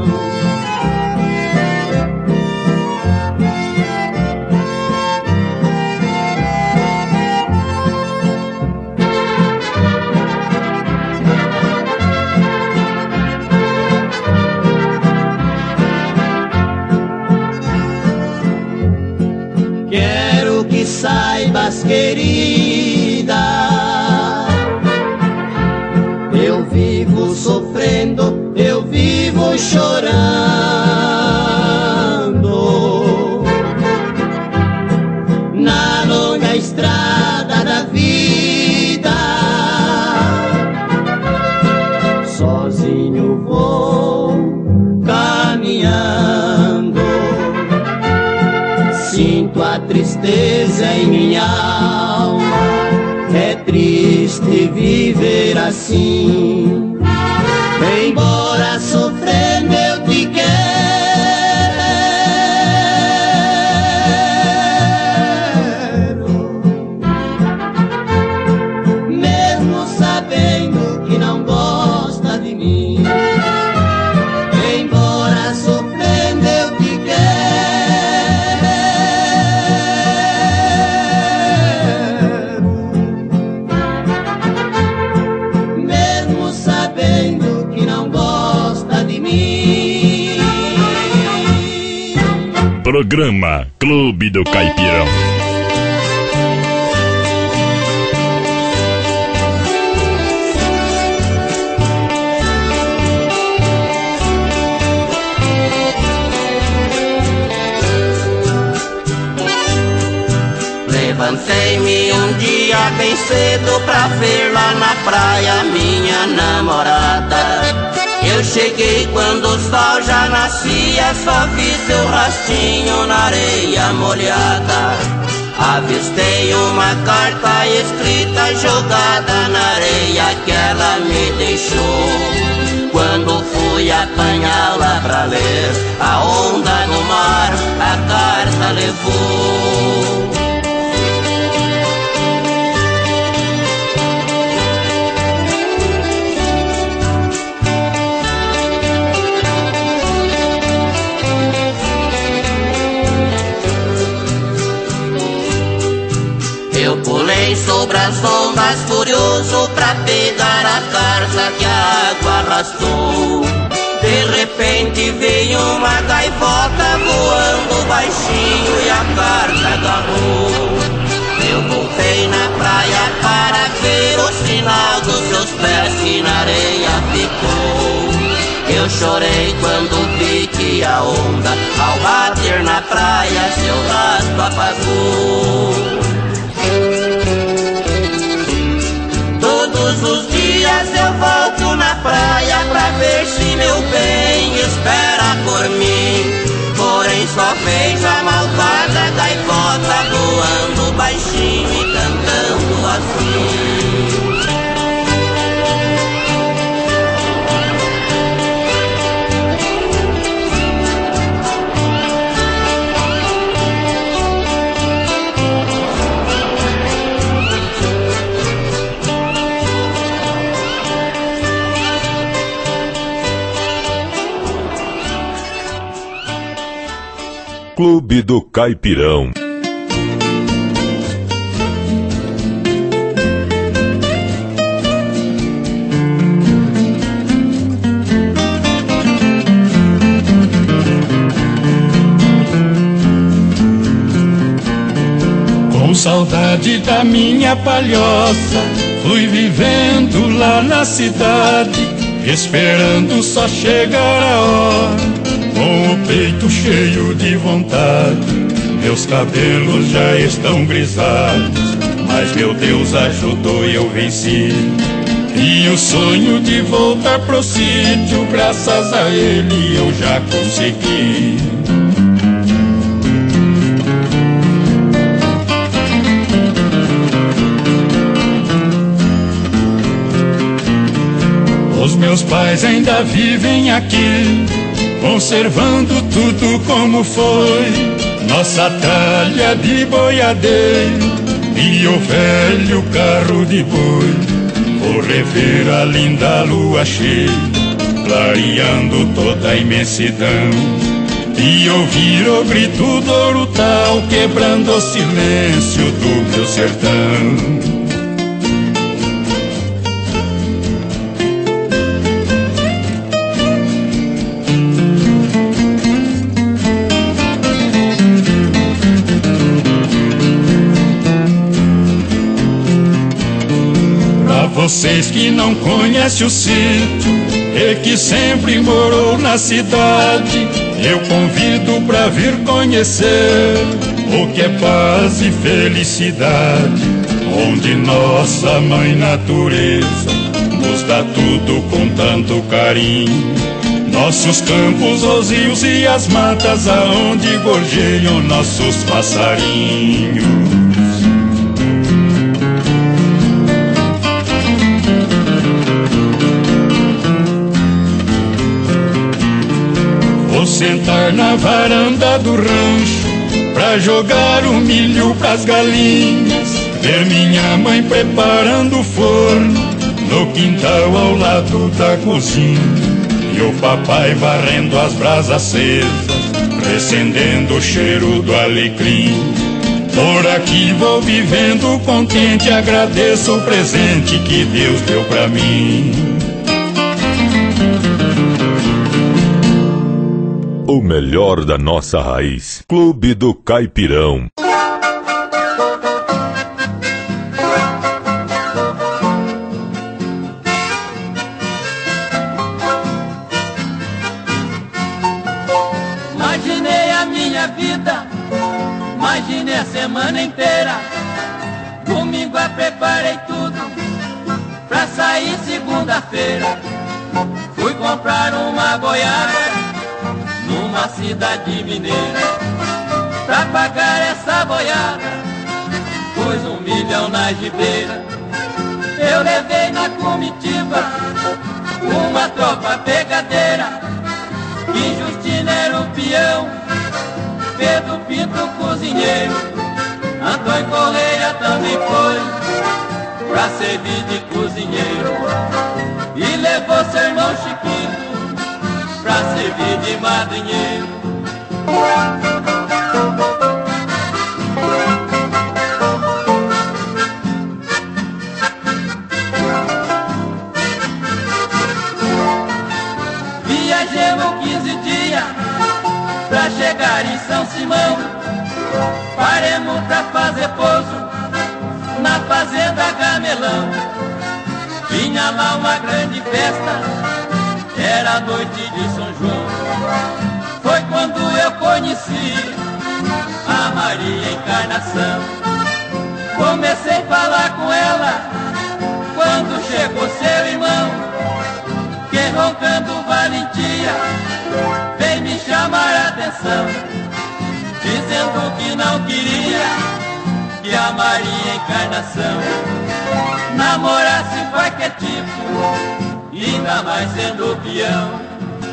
Quero que saibas, querida, eu vivo sofrendo, eu vivo chorando na longa estrada da vida. Sozinho vou caminhando, sinto a tristeza em minha alma. É triste viver assim, embora sofrendo eu te quero, mesmo sabendo que não gosta de mim. Embora sofrendo eu te Programa Clube do Caipirão. Levantei-me um dia bem cedo pra ver lá na praia minha namorada. Eu cheguei quando o sol já nascia, só vi seu rastinho na areia molhada. Avistei uma carta escrita jogada na areia que ela me deixou. Quando fui apanhá-la pra ler, a onda no mar a carta levou. Eu pulei sobre as ondas furioso pra pegar a carta que a água arrastou. De repente veio uma gaivota voando baixinho e a carta agarrou. Eu voltei na praia para ver o sinal dos seus pés que na areia ficou. Eu chorei quando vi que a onda, ao bater na praia, seu rastro apagou. Todos os dias eu volto na praia pra ver se meu bem espera por mim. Porém só vejo a malvada gaivota voando baixinho e cantando assim. Clube do Caipirão. saudade da minha palhoça, fui vivendo lá na cidade, esperando só chegar a hora, com o peito cheio de vontade. Meus cabelos já estão grisalhos, mas meu Deus ajudou e eu venci. E o sonho de voltar pro sítio, graças a ele eu já consegui. Os meus pais ainda vivem aqui, conservando tudo como foi. Nossa talha de boiadeiro e o velho carro de boi. Vou rever a linda lua cheia, clareando toda a imensidão, e ouvir o grito do ouro-tal, quebrando o silêncio do meu sertão. Vocês que não conhecem o sítio e que sempre morou na cidade, eu convido pra vir conhecer o que é paz e felicidade, onde nossa mãe natureza nos dá tudo com tanto carinho. Nossos campos, os rios e as matas, aonde gorjeiam nossos passarinhos. Sentar na varanda do rancho pra jogar o milho pras galinhas, ver minha mãe preparando o forno no quintal ao lado da cozinha, e o papai varrendo as brasas acesas, recendendo o cheiro do alecrim. Por aqui vou vivendo contente, agradeço o presente que Deus deu pra mim. O melhor da nossa raiz. Clube do Caipirão. Imaginei a minha vida, imaginei a semana inteira. Domingo eu preparei tudo pra sair segunda-feira. Fui comprar uma boiada numa cidade mineira, pra pagar essa boiada, pus um milhão na gibeira. Eu levei na comitiva uma tropa pegadeira, que Justina era o peão, Pedro Pinto cozinheiro, Antônio Correia também foi pra servir de cozinheiro, e levou seu irmão Chiquinho pra servir de madrinheiro. Viajemos quinze dias pra chegar em São Simão. Paremos pra fazer pouso na fazenda Gamelão. Tinha lá uma grande festa, era a noite de São João. Foi quando eu conheci a Maria Encarnação. Comecei a falar com ela quando chegou seu irmão, que roncando valentia veio me chamar a atenção, dizendo que não queria que a Maria Encarnação namorasse qualquer tipo, ainda mais sendo peão.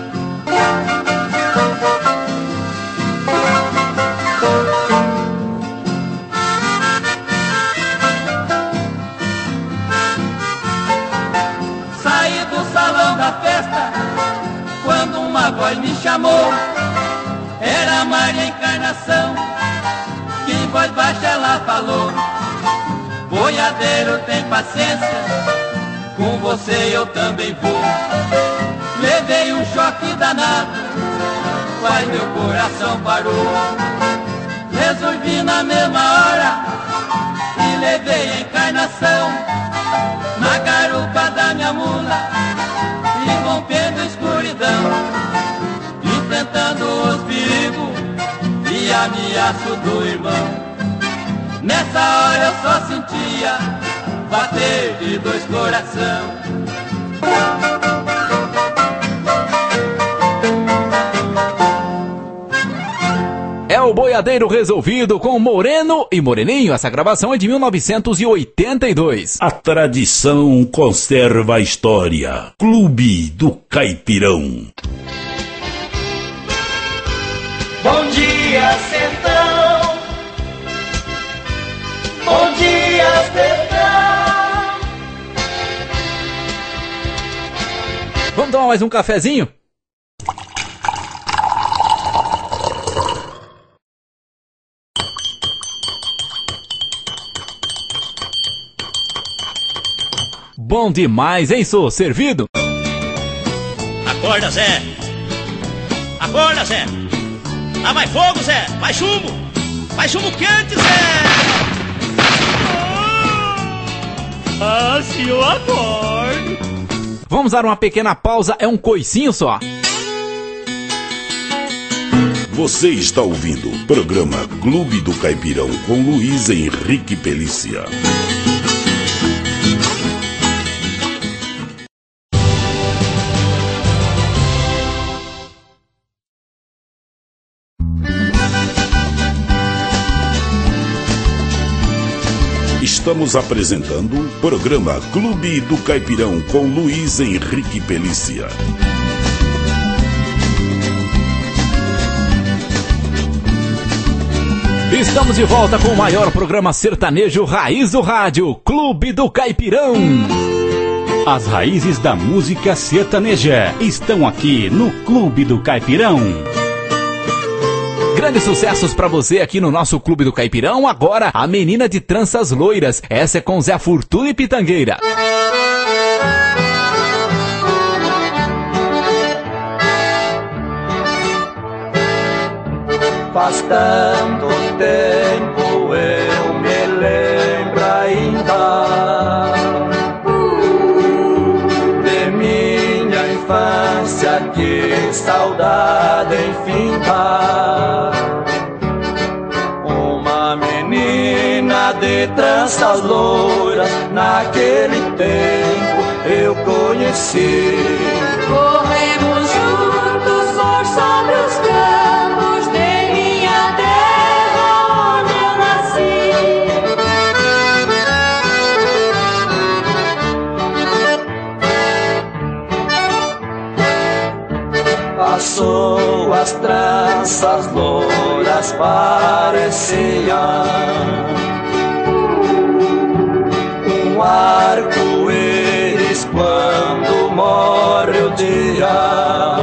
Saí do salão da festa quando uma voz me chamou. Era a Maria Encarnação, que em voz baixa ela falou: boiadeiro, tem paciência, com você eu também vou. Levei um choque danado, quase meu coração parou. Resolvi na mesma hora e levei a encarnação na garupa da minha mula, irrompendo a escuridão, enfrentando os perigos e ameaço do irmão. Nessa hora eu só sentia bater de dois coração. É o boiadeiro resolvido com Moreno e Moreninho. Essa gravação é de mil novecentos e oitenta e dois. A tradição conserva a história. Clube do Caipirão. Bom dia, sertão. Bom dia, sertão. Vamos tomar mais um cafezinho? Bom demais, hein, sou servido? Acorda, Zé! Acorda, Zé! Lá vai fogo, Zé! Vai chumbo! Vai chumbo quente, Zé! Ah, se eu acordo! Vamos dar uma pequena pausa, é um coicinho só. Você está ouvindo o programa Clube do Caipirão com Luiz Henrique Pelícia. Estamos apresentando o programa Clube do Caipirão com Luiz Henrique Pelícia. Estamos de volta com o maior programa sertanejo raiz do rádio, Clube do Caipirão. As raízes da música sertaneja estão aqui no Clube do Caipirão. Grandes sucessos pra você aqui no nosso Clube do Caipirão. Agora, a menina de tranças loiras. Essa é com Zé Fortuna e Pitangueira. Faz tanto tempo eu me lembro ainda de minha infância, que saudade infinda. Uma menina de tranças loiras, naquele tempo eu conheci. Corremos juntos por sobre os campos de minha terra onde eu nasci. As suas tranças loiras pareciam um arco-íris quando morre o dia,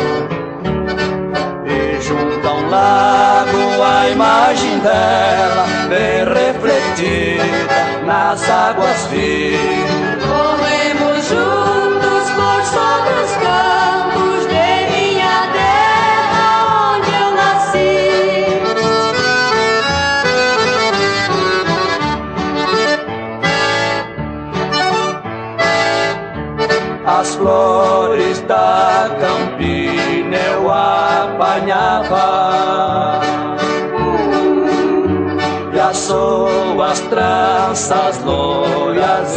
e junto a um lago a imagem dela vem refletida nas águas vivas. Corremos juntos por sobre os campos de minha terra onde eu nasci. As flores da campina eu apanhava, e as suas tranças loiras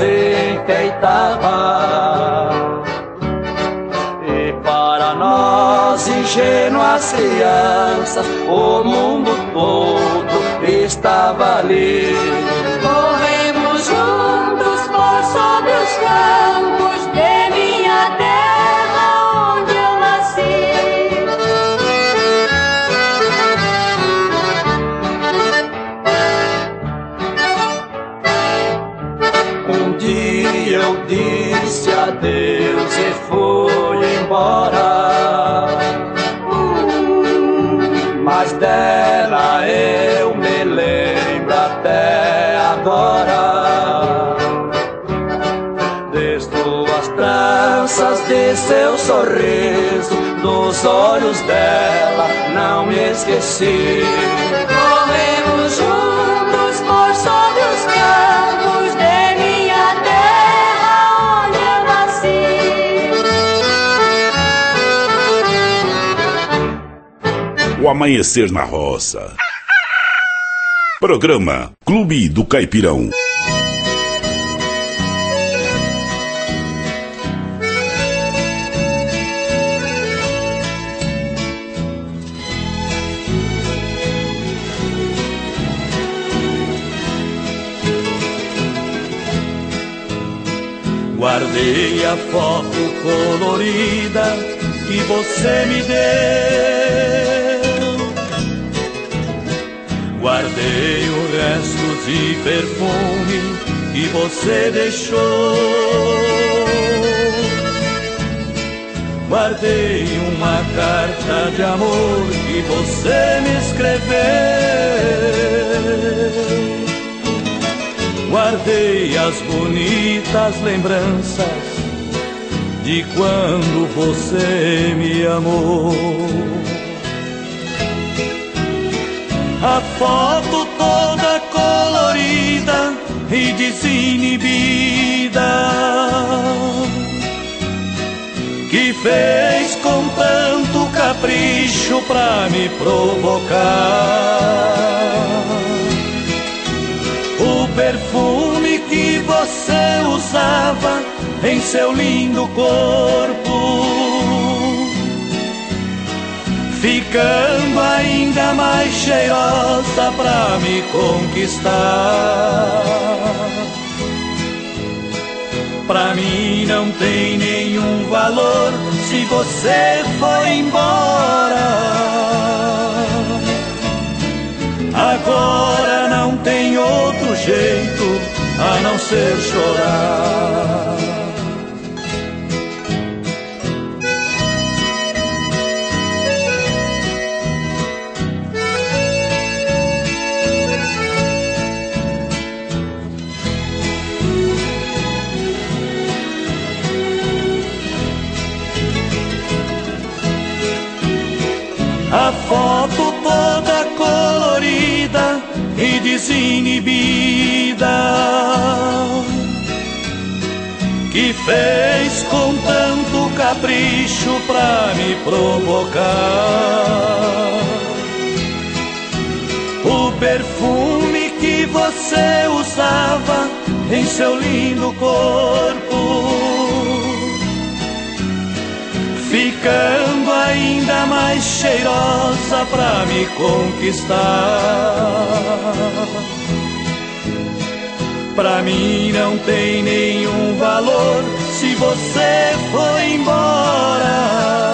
enfeitava. E para nós ingênuas crianças, o mundo todo estava ali. Corremos juntos por sobre os campos de minha terra onde eu nasci. Um dia eu disse adeus e fui embora, mas dela eu me lembro até agora. Das tuas tranças, de seu sorriso, dos olhos dela não me esqueci. Corremos juntos por sobre os campos o amanhecer na roça. Programa Clube do Caipirão. Guardei a foto colorida que você me deu. Guardei o resto de perfume que você deixou. Guardei uma carta de amor que você me escreveu. Guardei as bonitas lembranças de quando você me amou. A foto toda colorida e desinibida que fez com tanto capricho pra me provocar. O perfume que você usava em seu lindo corpo, ficando ainda mais cheirosa pra me conquistar. Pra mim não tem nenhum valor se você foi embora. Agora não tem outro jeito a não ser chorar. A foto toda colorida e desinibida que fez com tanto capricho pra me provocar. O perfume que você usava em seu lindo corpo, ficando ainda mais cheirosa pra me conquistar. Pra mim não tem nenhum valor se você foi embora.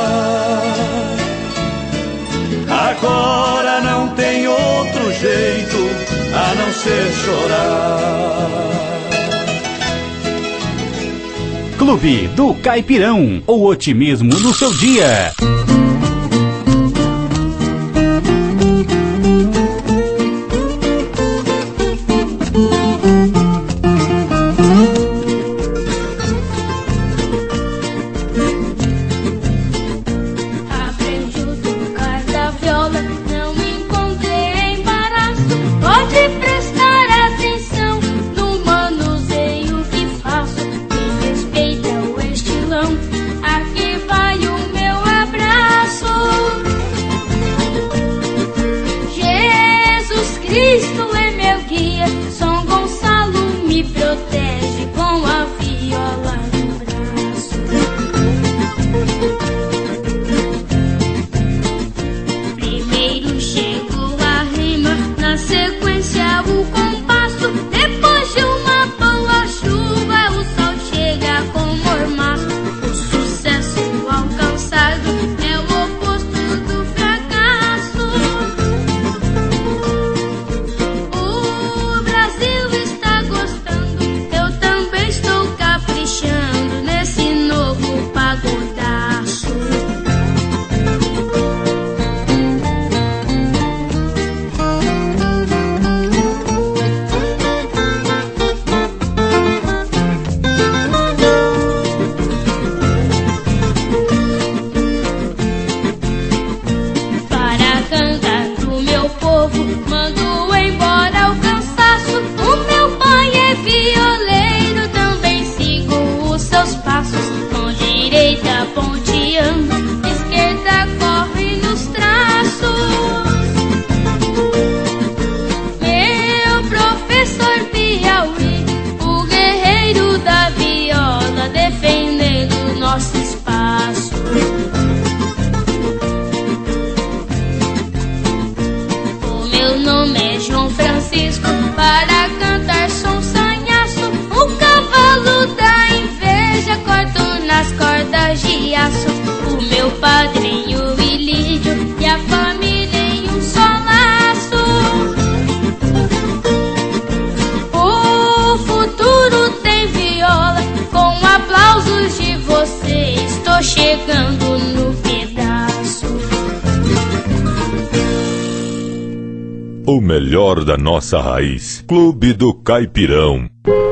Agora não tem outro jeito a não ser chorar. Clube do Caipirão, o otimismo no seu dia. Aqui vai o meu abraço. melhor da nossa raiz. Clube do Caipirão.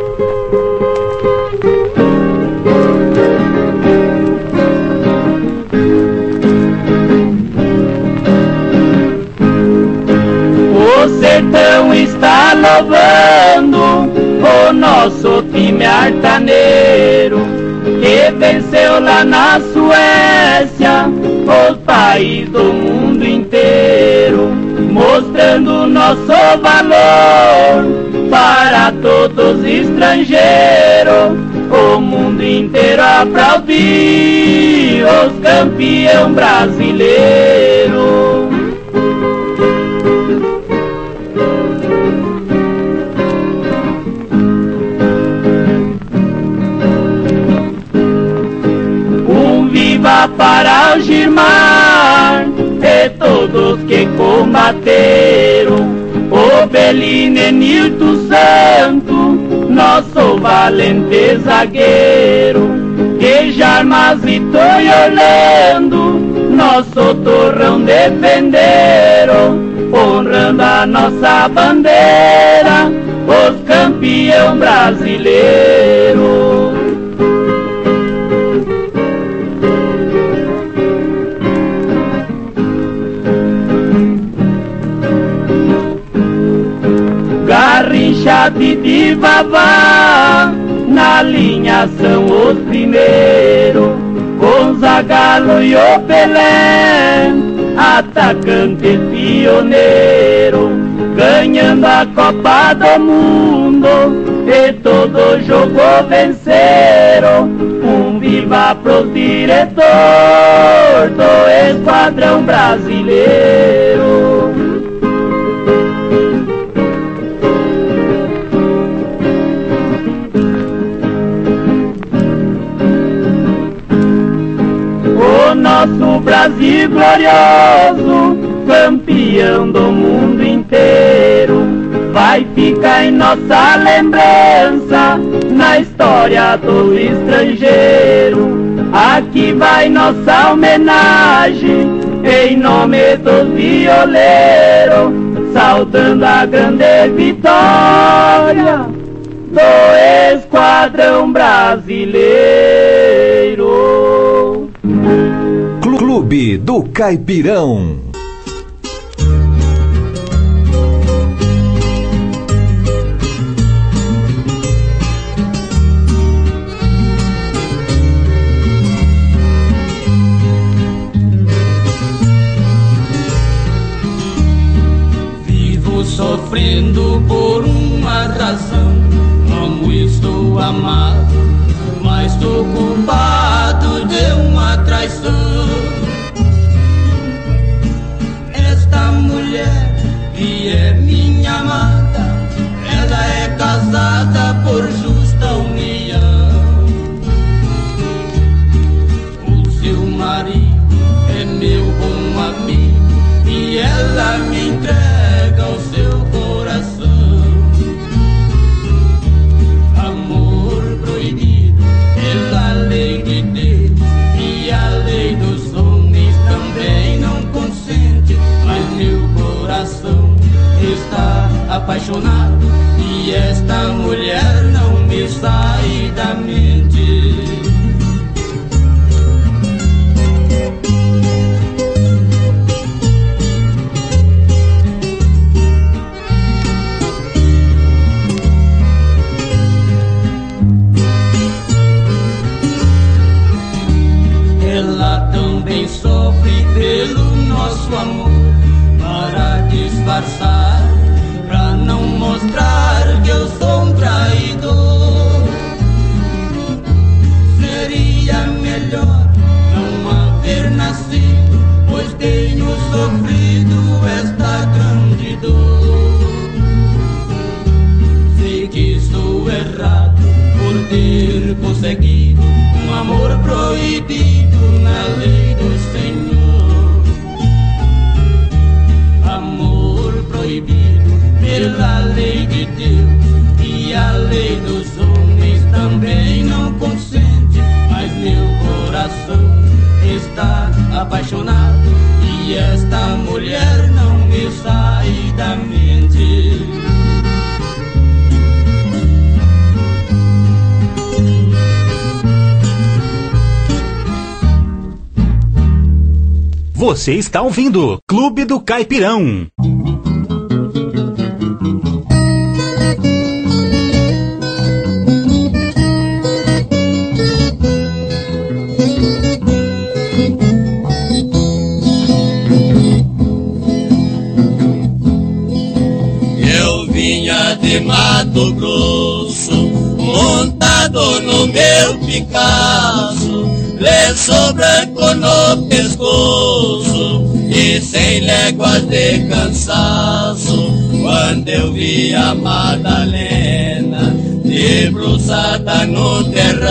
O sertão está louvando o nosso time artaneiro, que venceu lá na Suécia os países do mundo inteiro, mostrando nosso valor para todos os estrangeiros. O mundo inteiro aplaudiu os campeão brasileiro. Viva para o Gilmar e todos que combateram, o Belino e Nilton Santo, nosso valente zagueiro, que Jarmazito e Orlando, nosso torrão defenderam, honrando a nossa bandeira, os campeão brasileiro. Garrincha de Vavá, na linha são os primeiros, com Zagallo e o Pelé, atacante pioneiro, ganhando a Copa do Mundo, e todo jogo venceram. Um viva pro diretor do esquadrão brasileiro. O nosso Brasil glorioso, campeão do mundo inteiro, vai ficar em nossa lembrança, na história do estrangeiro. Aqui vai nossa homenagem, em nome dos violeiros, saudando a grande vitória do esquadrão brasileiro. Clube do Caipirão. Vivo sofrendo por uma razão, não estou amado, mas estou culpado de uma traição. Esta mulher que é minha amada, ela é casada por justa união. O seu marido é meu bom amigo e ela me entrega o seu coração. Amor proibido pela lei de Deus e a lei dos homens também não consente, mas meu coração está apaixonado e esta mulher não me sai da mente. Ela também sofre pelo nosso amor, para disfarçar, pra não mostrar que eu sou um traidor. Seria melhor não haver nascido, pois tenho sofrido esta grande dor. Sei que estou errado por ter conseguido um amor proibido na lei do Senhor. Amor proibido pela lei de Deus e Você está ouvindo Clube do Caipirão. Eu vinha de Mato Grosso, montado no meu Picasso, lenço branco no pescoço e cem léguas de cansaço. Quando eu vi a Madalena debruçada no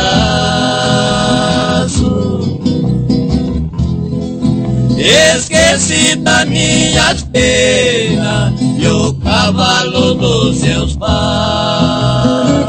terraço, esqueci das minhas penas e o cavalo dos seus pais.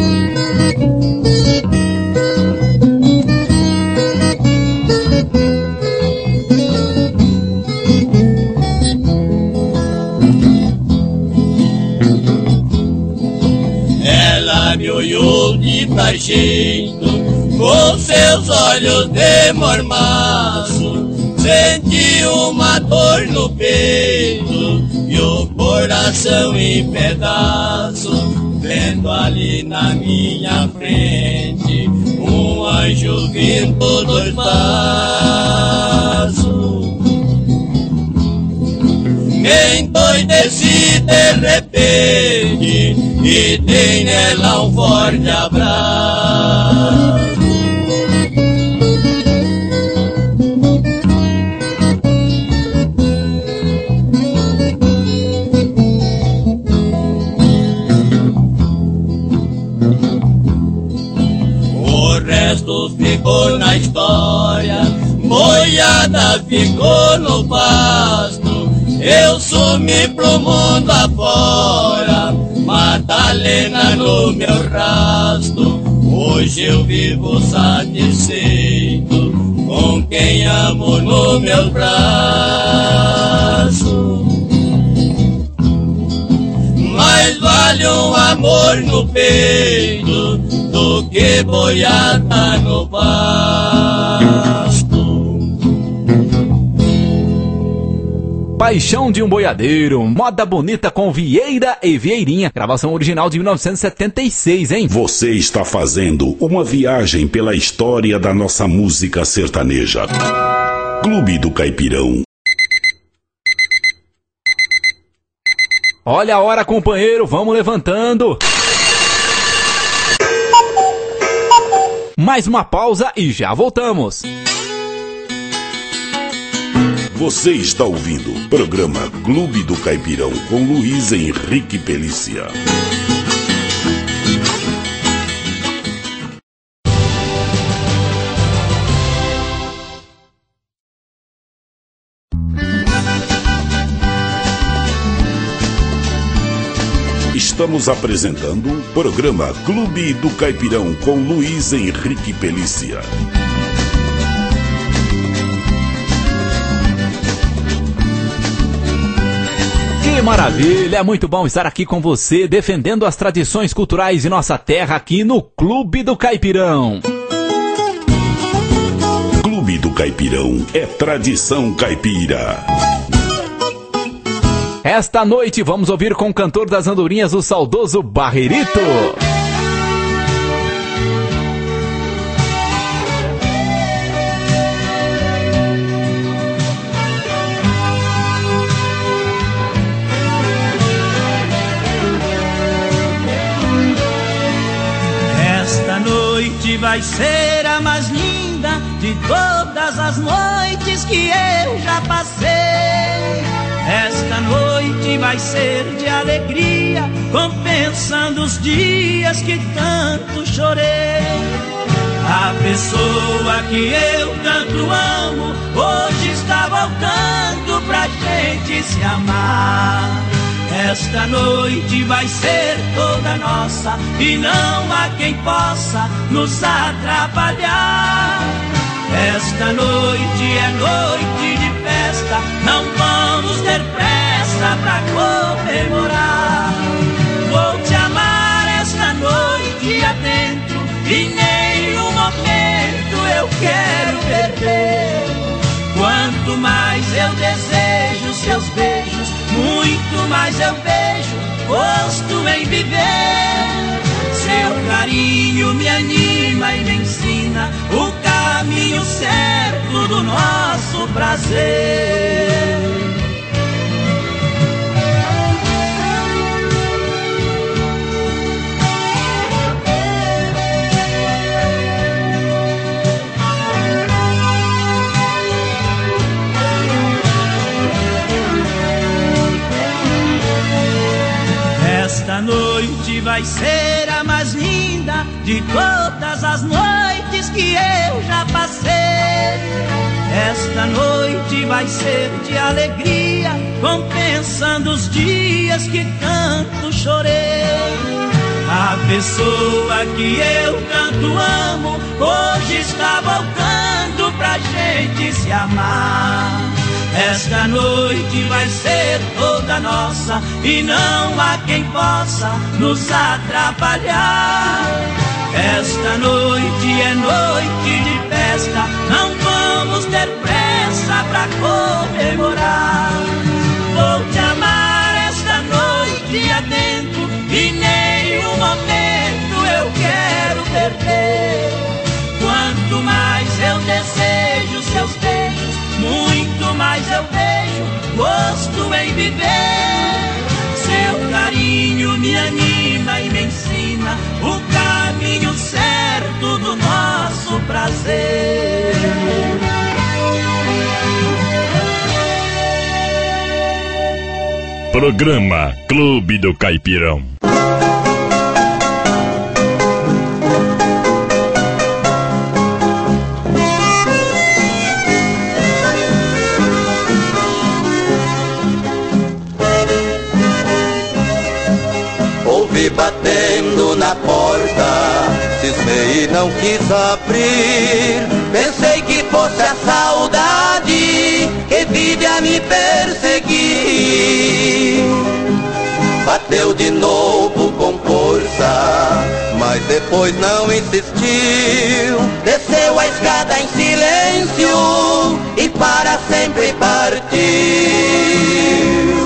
Ela me olhou de jeito, com seus olhos de mormaço. Senti uma dor no peito e o coração em pedaço, vendo ali na minha frente um anjo vindo do espaço. Me endoideci de repente e dei nela um forte abraço. Ficou na história, boiada ficou no pasto. Eu sumi pro mundo afora, Madalena no meu rastro. Hoje eu vivo satisfeito com quem amo no meu braço. Mais vale um amor no peito do que boiada no pasto. Paixão de um Boiadeiro, moda bonita com Vieira e Vieirinha, gravação original de mil novecentos e setenta e seis, hein? Você está fazendo uma viagem pela história da nossa música sertaneja. Clube do Caipirão. Olha a hora, companheiro, vamos levantando. Mais uma pausa e já voltamos. Você está ouvindo o programa Clube do Caipirão com Luiz Henrique Pelícia. Estamos apresentando o programa Clube do Caipirão com Luiz Henrique Pelícia. Que maravilha, é muito bom estar aqui com você, defendendo as tradições culturais de nossa terra aqui no Clube do Caipirão. Clube do Caipirão é tradição caipira. Esta noite vamos ouvir com o cantor das andorinhas, o saudoso Barrerito. Esta noite vai ser a mais linda de todas as noites que eu já passei. Esta noite vai ser de alegria, compensando os dias que tanto chorei. A pessoa que eu tanto amo hoje está voltando pra gente se amar. Esta noite vai ser toda nossa e não há quem possa nos atrapalhar. Esta noite é noite de festa, não vamos ter pressa pra comemorar. Vou te amar esta noite adentro e nenhum momento eu quero perder. Quando Quanto mais eu desejo seus beijos, muito mais eu vejo gosto em viver. Seu carinho me anima e me ensina o caminho certo do nosso prazer. Esta noite vai ser a mais linda de todas as noites que eu já passei. Esta noite vai ser de alegria, compensando os dias que tanto chorei. A pessoa que eu tanto amo hoje está voltando pra gente se amar. Esta noite vai ser toda nossa e não há quem possa nos atrapalhar. Esta noite é noite de festa, não vamos ter pressa pra comemorar. Vou te amar esta noite adentro e nenhum momento eu quero perder. Quanto mais eu desejo seus beijos, muito mais eu vejo gosto em viver. Seu carinho me anima e me ensina o caminho certo do nosso prazer. Programa Clube do Caipirão. Ouvi batendo na porta, cismei e não quis abrir. Pensei que fosse a saudade que vive a me perseguir. Bateu de novo com força, mas depois não insistiu. Desceu a escada em silêncio e para sempre partiu.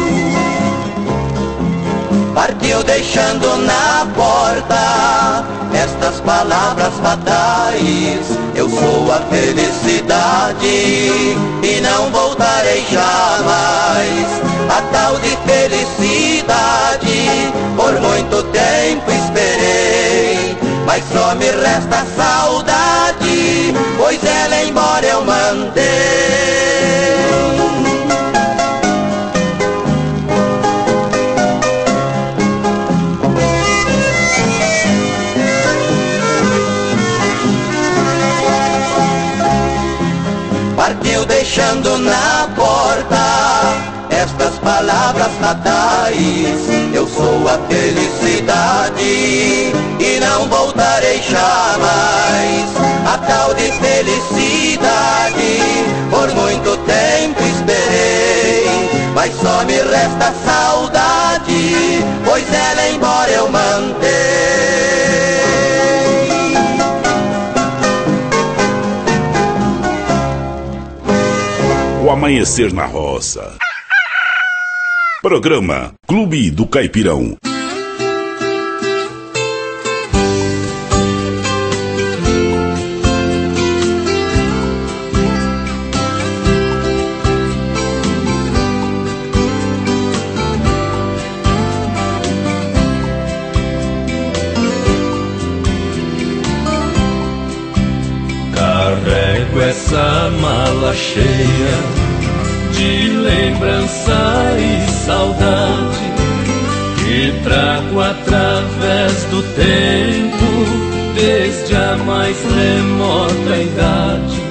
Partiu deixando na porta estas palavras fatais: eu sou a felicidade e não voltarei jamais. A tal de felicidade por muito tempo esperei, mas só me resta a saudade, pois ela embora eu mandei. Partiu deixando na porta estas palavras fatais: eu sou a felicidade e não voltarei jamais. A tal de felicidade por muito tempo esperei, mas só me resta a saudade, pois ela embora eu mandei. O Amanhecer na Roça. Programa Clube do Caipirão. Carrego essa mala cheia de lembrança e saudade, que trago através do tempo, desde a mais remota idade.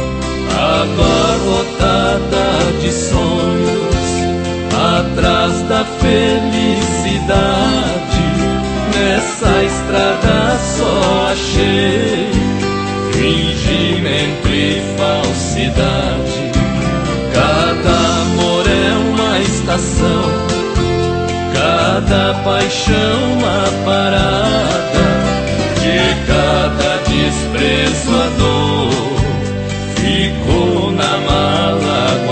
Abarrotada de sonhos, atrás da felicidade, nessa estrada só achei fingimento e falsidade. Cada amor é uma estação, cada paixão uma parada, de cada desprezo a dor ficou na mala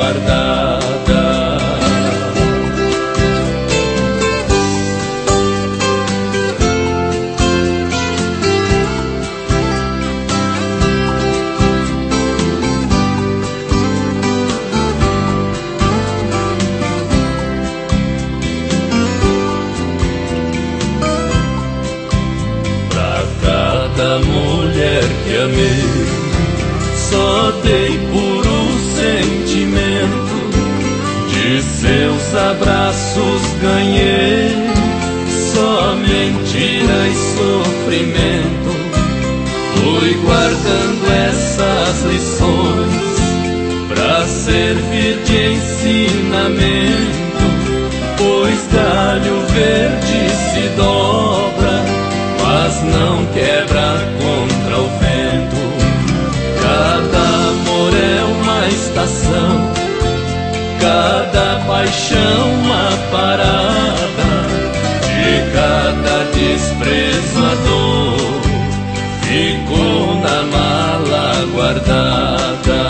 meus abraços ganhei só mentira e sofrimento. Fui guardando essas lições pra servir de ensinamento, pois galho verde se dobra, mas não quebra contra o vento. Cada amor é uma estação, cada paixão uma parada, de cada desprezo a dor ficou na mala guardada.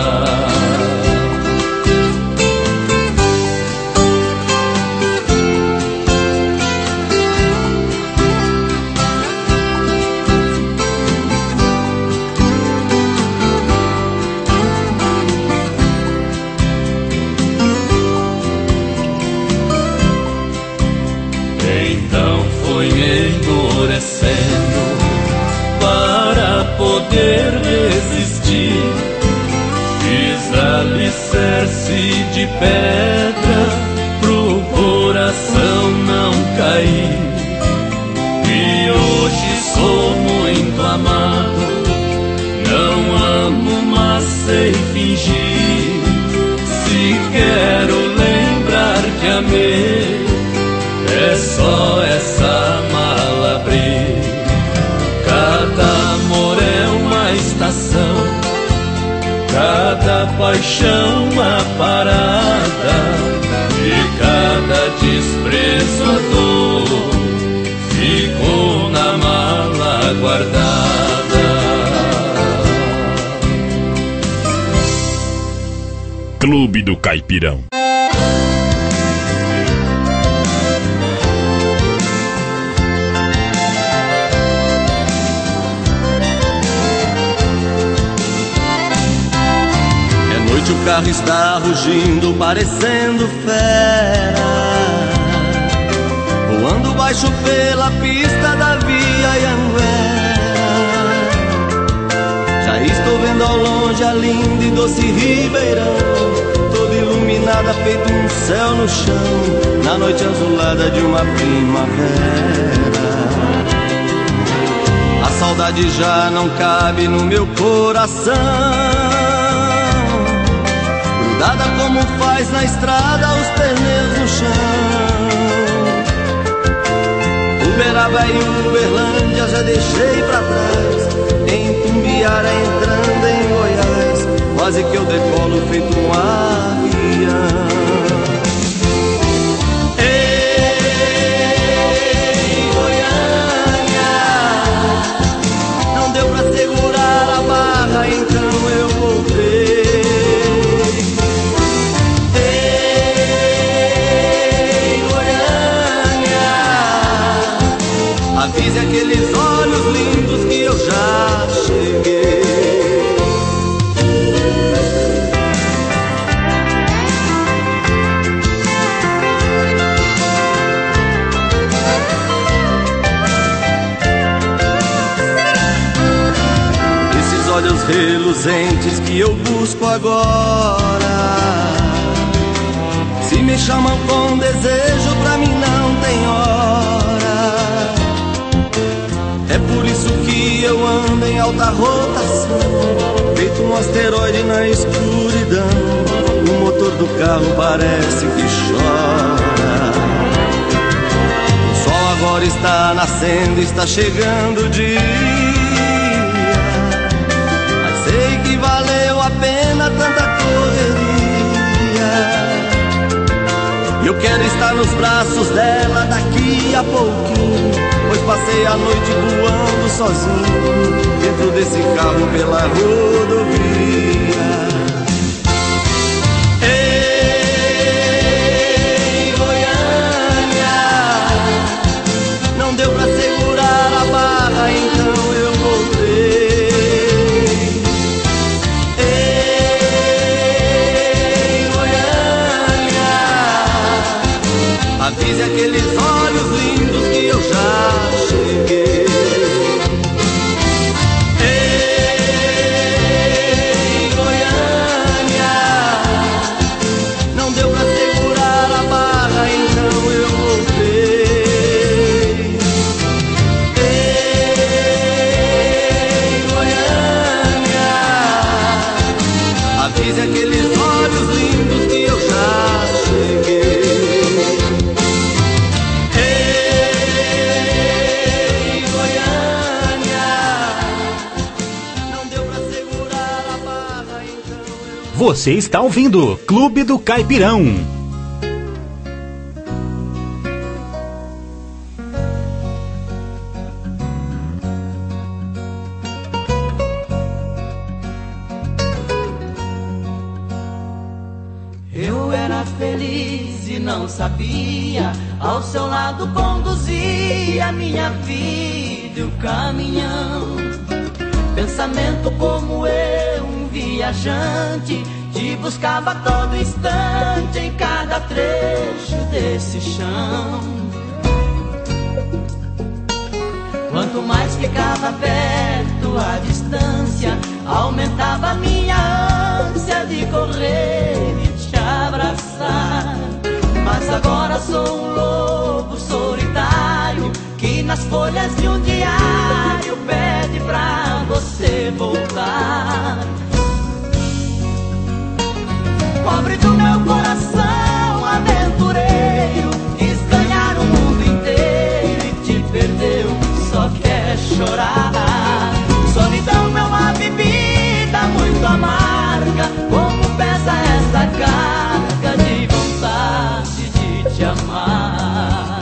Para poder resistir, fiz alicerce de pedra pro coração não cair. E hoje sou muito amado, não amo, mas sei fingir. Se quero lembrar que amei, é só essa mala abrir. Cada amor é uma estação, cada paixão uma parada, de cada desprezo a dor ficou na mala guardada. Clube do Caipirão. O carro está rugindo, parecendo fera, voando baixo pela pista da Via Anhanguera. Já estou vendo ao longe a linda e doce Ribeirão, toda iluminada, feito um céu no chão, na noite azulada de uma primavera. A saudade já não cabe no meu coração, dada como faz na estrada os pneus no chão. Uberaba e Uberlândia já deixei pra trás, em Tumbiara entrando em Goiás, quase que eu decolo feito um avião. Ei, Goiânia, não deu pra segurar a barra, então eu voltei. Avise aqueles olhos lindos que eu já cheguei. Esses olhos reluzentes que eu busco agora, se me chamam com desejo, pra mim não tem hora. É por isso que eu ando em alta rotação, feito um asteroide na escuridão. O motor do carro parece que chora. O sol agora está nascendo, está chegando o dia, mas sei que valeu a pena tanta correria. Eu quero estar nos braços dela daqui a pouquinho, pois passei a noite voando sozinho, dentro desse carro pela rodovia. Ei, Goiânia, não deu pra segurar a barra, então eu voltei. Ei, Goiânia, avise aqueles olhos lindos que eu já cheguei. Ei, Goiânia, não deu pra segurar a barra, Você está ouvindo Clube do Caipirão. Eu era feliz e não sabia, ao seu lado conduzia minha vida e o caminhão. Pensamento como eu, um viajante, te buscava a todo instante em cada trecho desse chão. Quanto mais ficava perto a distância, aumentava a minha ânsia de correr e te abraçar. Mas agora sou um lobo solitário que nas folhas de um diário pede pra você voltar. Pobre do meu coração aventureiro, quis ganhar o mundo inteiro e te perdeu, só quer chorar. Solidão é uma bebida muito amarga, como pesa essa carga de vontade de te amar.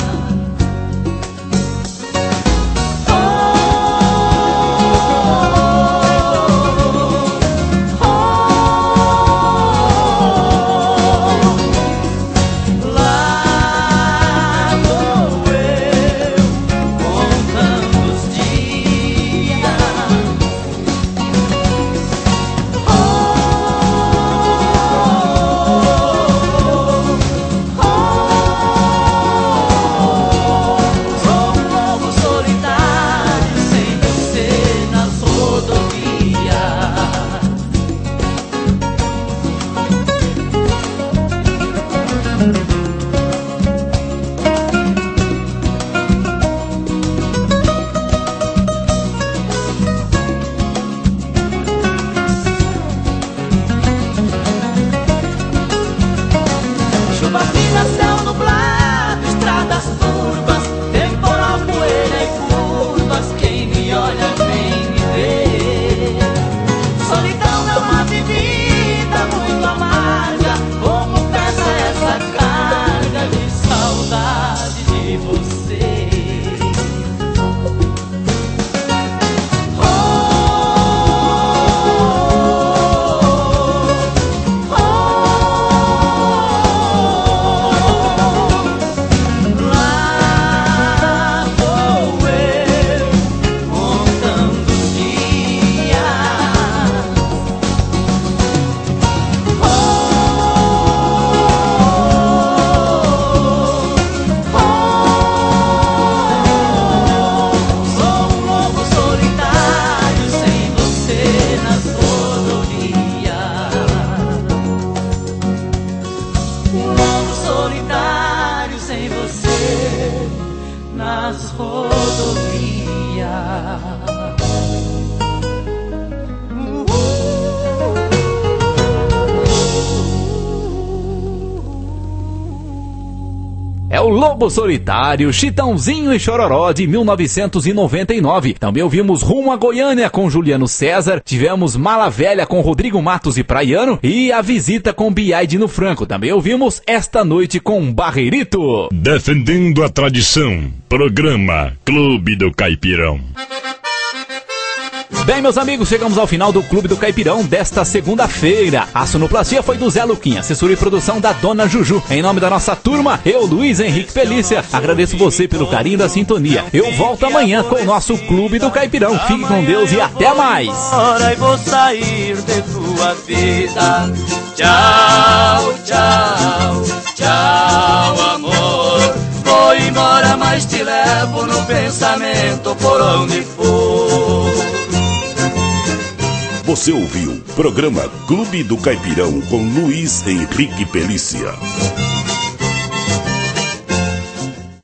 É o Lobo Solitário, Chitãozinho e Chororó de mil novecentos e noventa e nove. Também ouvimos Rumo a Goiânia com Juliano César, tivemos Mala Velha com Rodrigo Matos e Praiano e A Visita com Biai Dino Franco. Também ouvimos Esta Noite com Barreirito. Defendendo a tradição, programa Clube do Caipirão. Bem, meus amigos, chegamos ao final do Clube do Caipirão desta segunda-feira. A sonoplastia foi do Zé Luquinha, assessoria e produção da Dona Juju. Em nome da nossa turma, eu, Luiz Henrique Pelícia, agradeço você pelo carinho da sintonia. Eu volto amanhã com o nosso Clube do Caipirão. Fique com Deus e até mais. Agora eu vou sair de tua vida. Tchau, tchau, tchau, amor. Vou embora, mas te levo no pensamento por onde for. Você ouviu o programa Clube do Caipirão com Luiz Henrique Pelícia.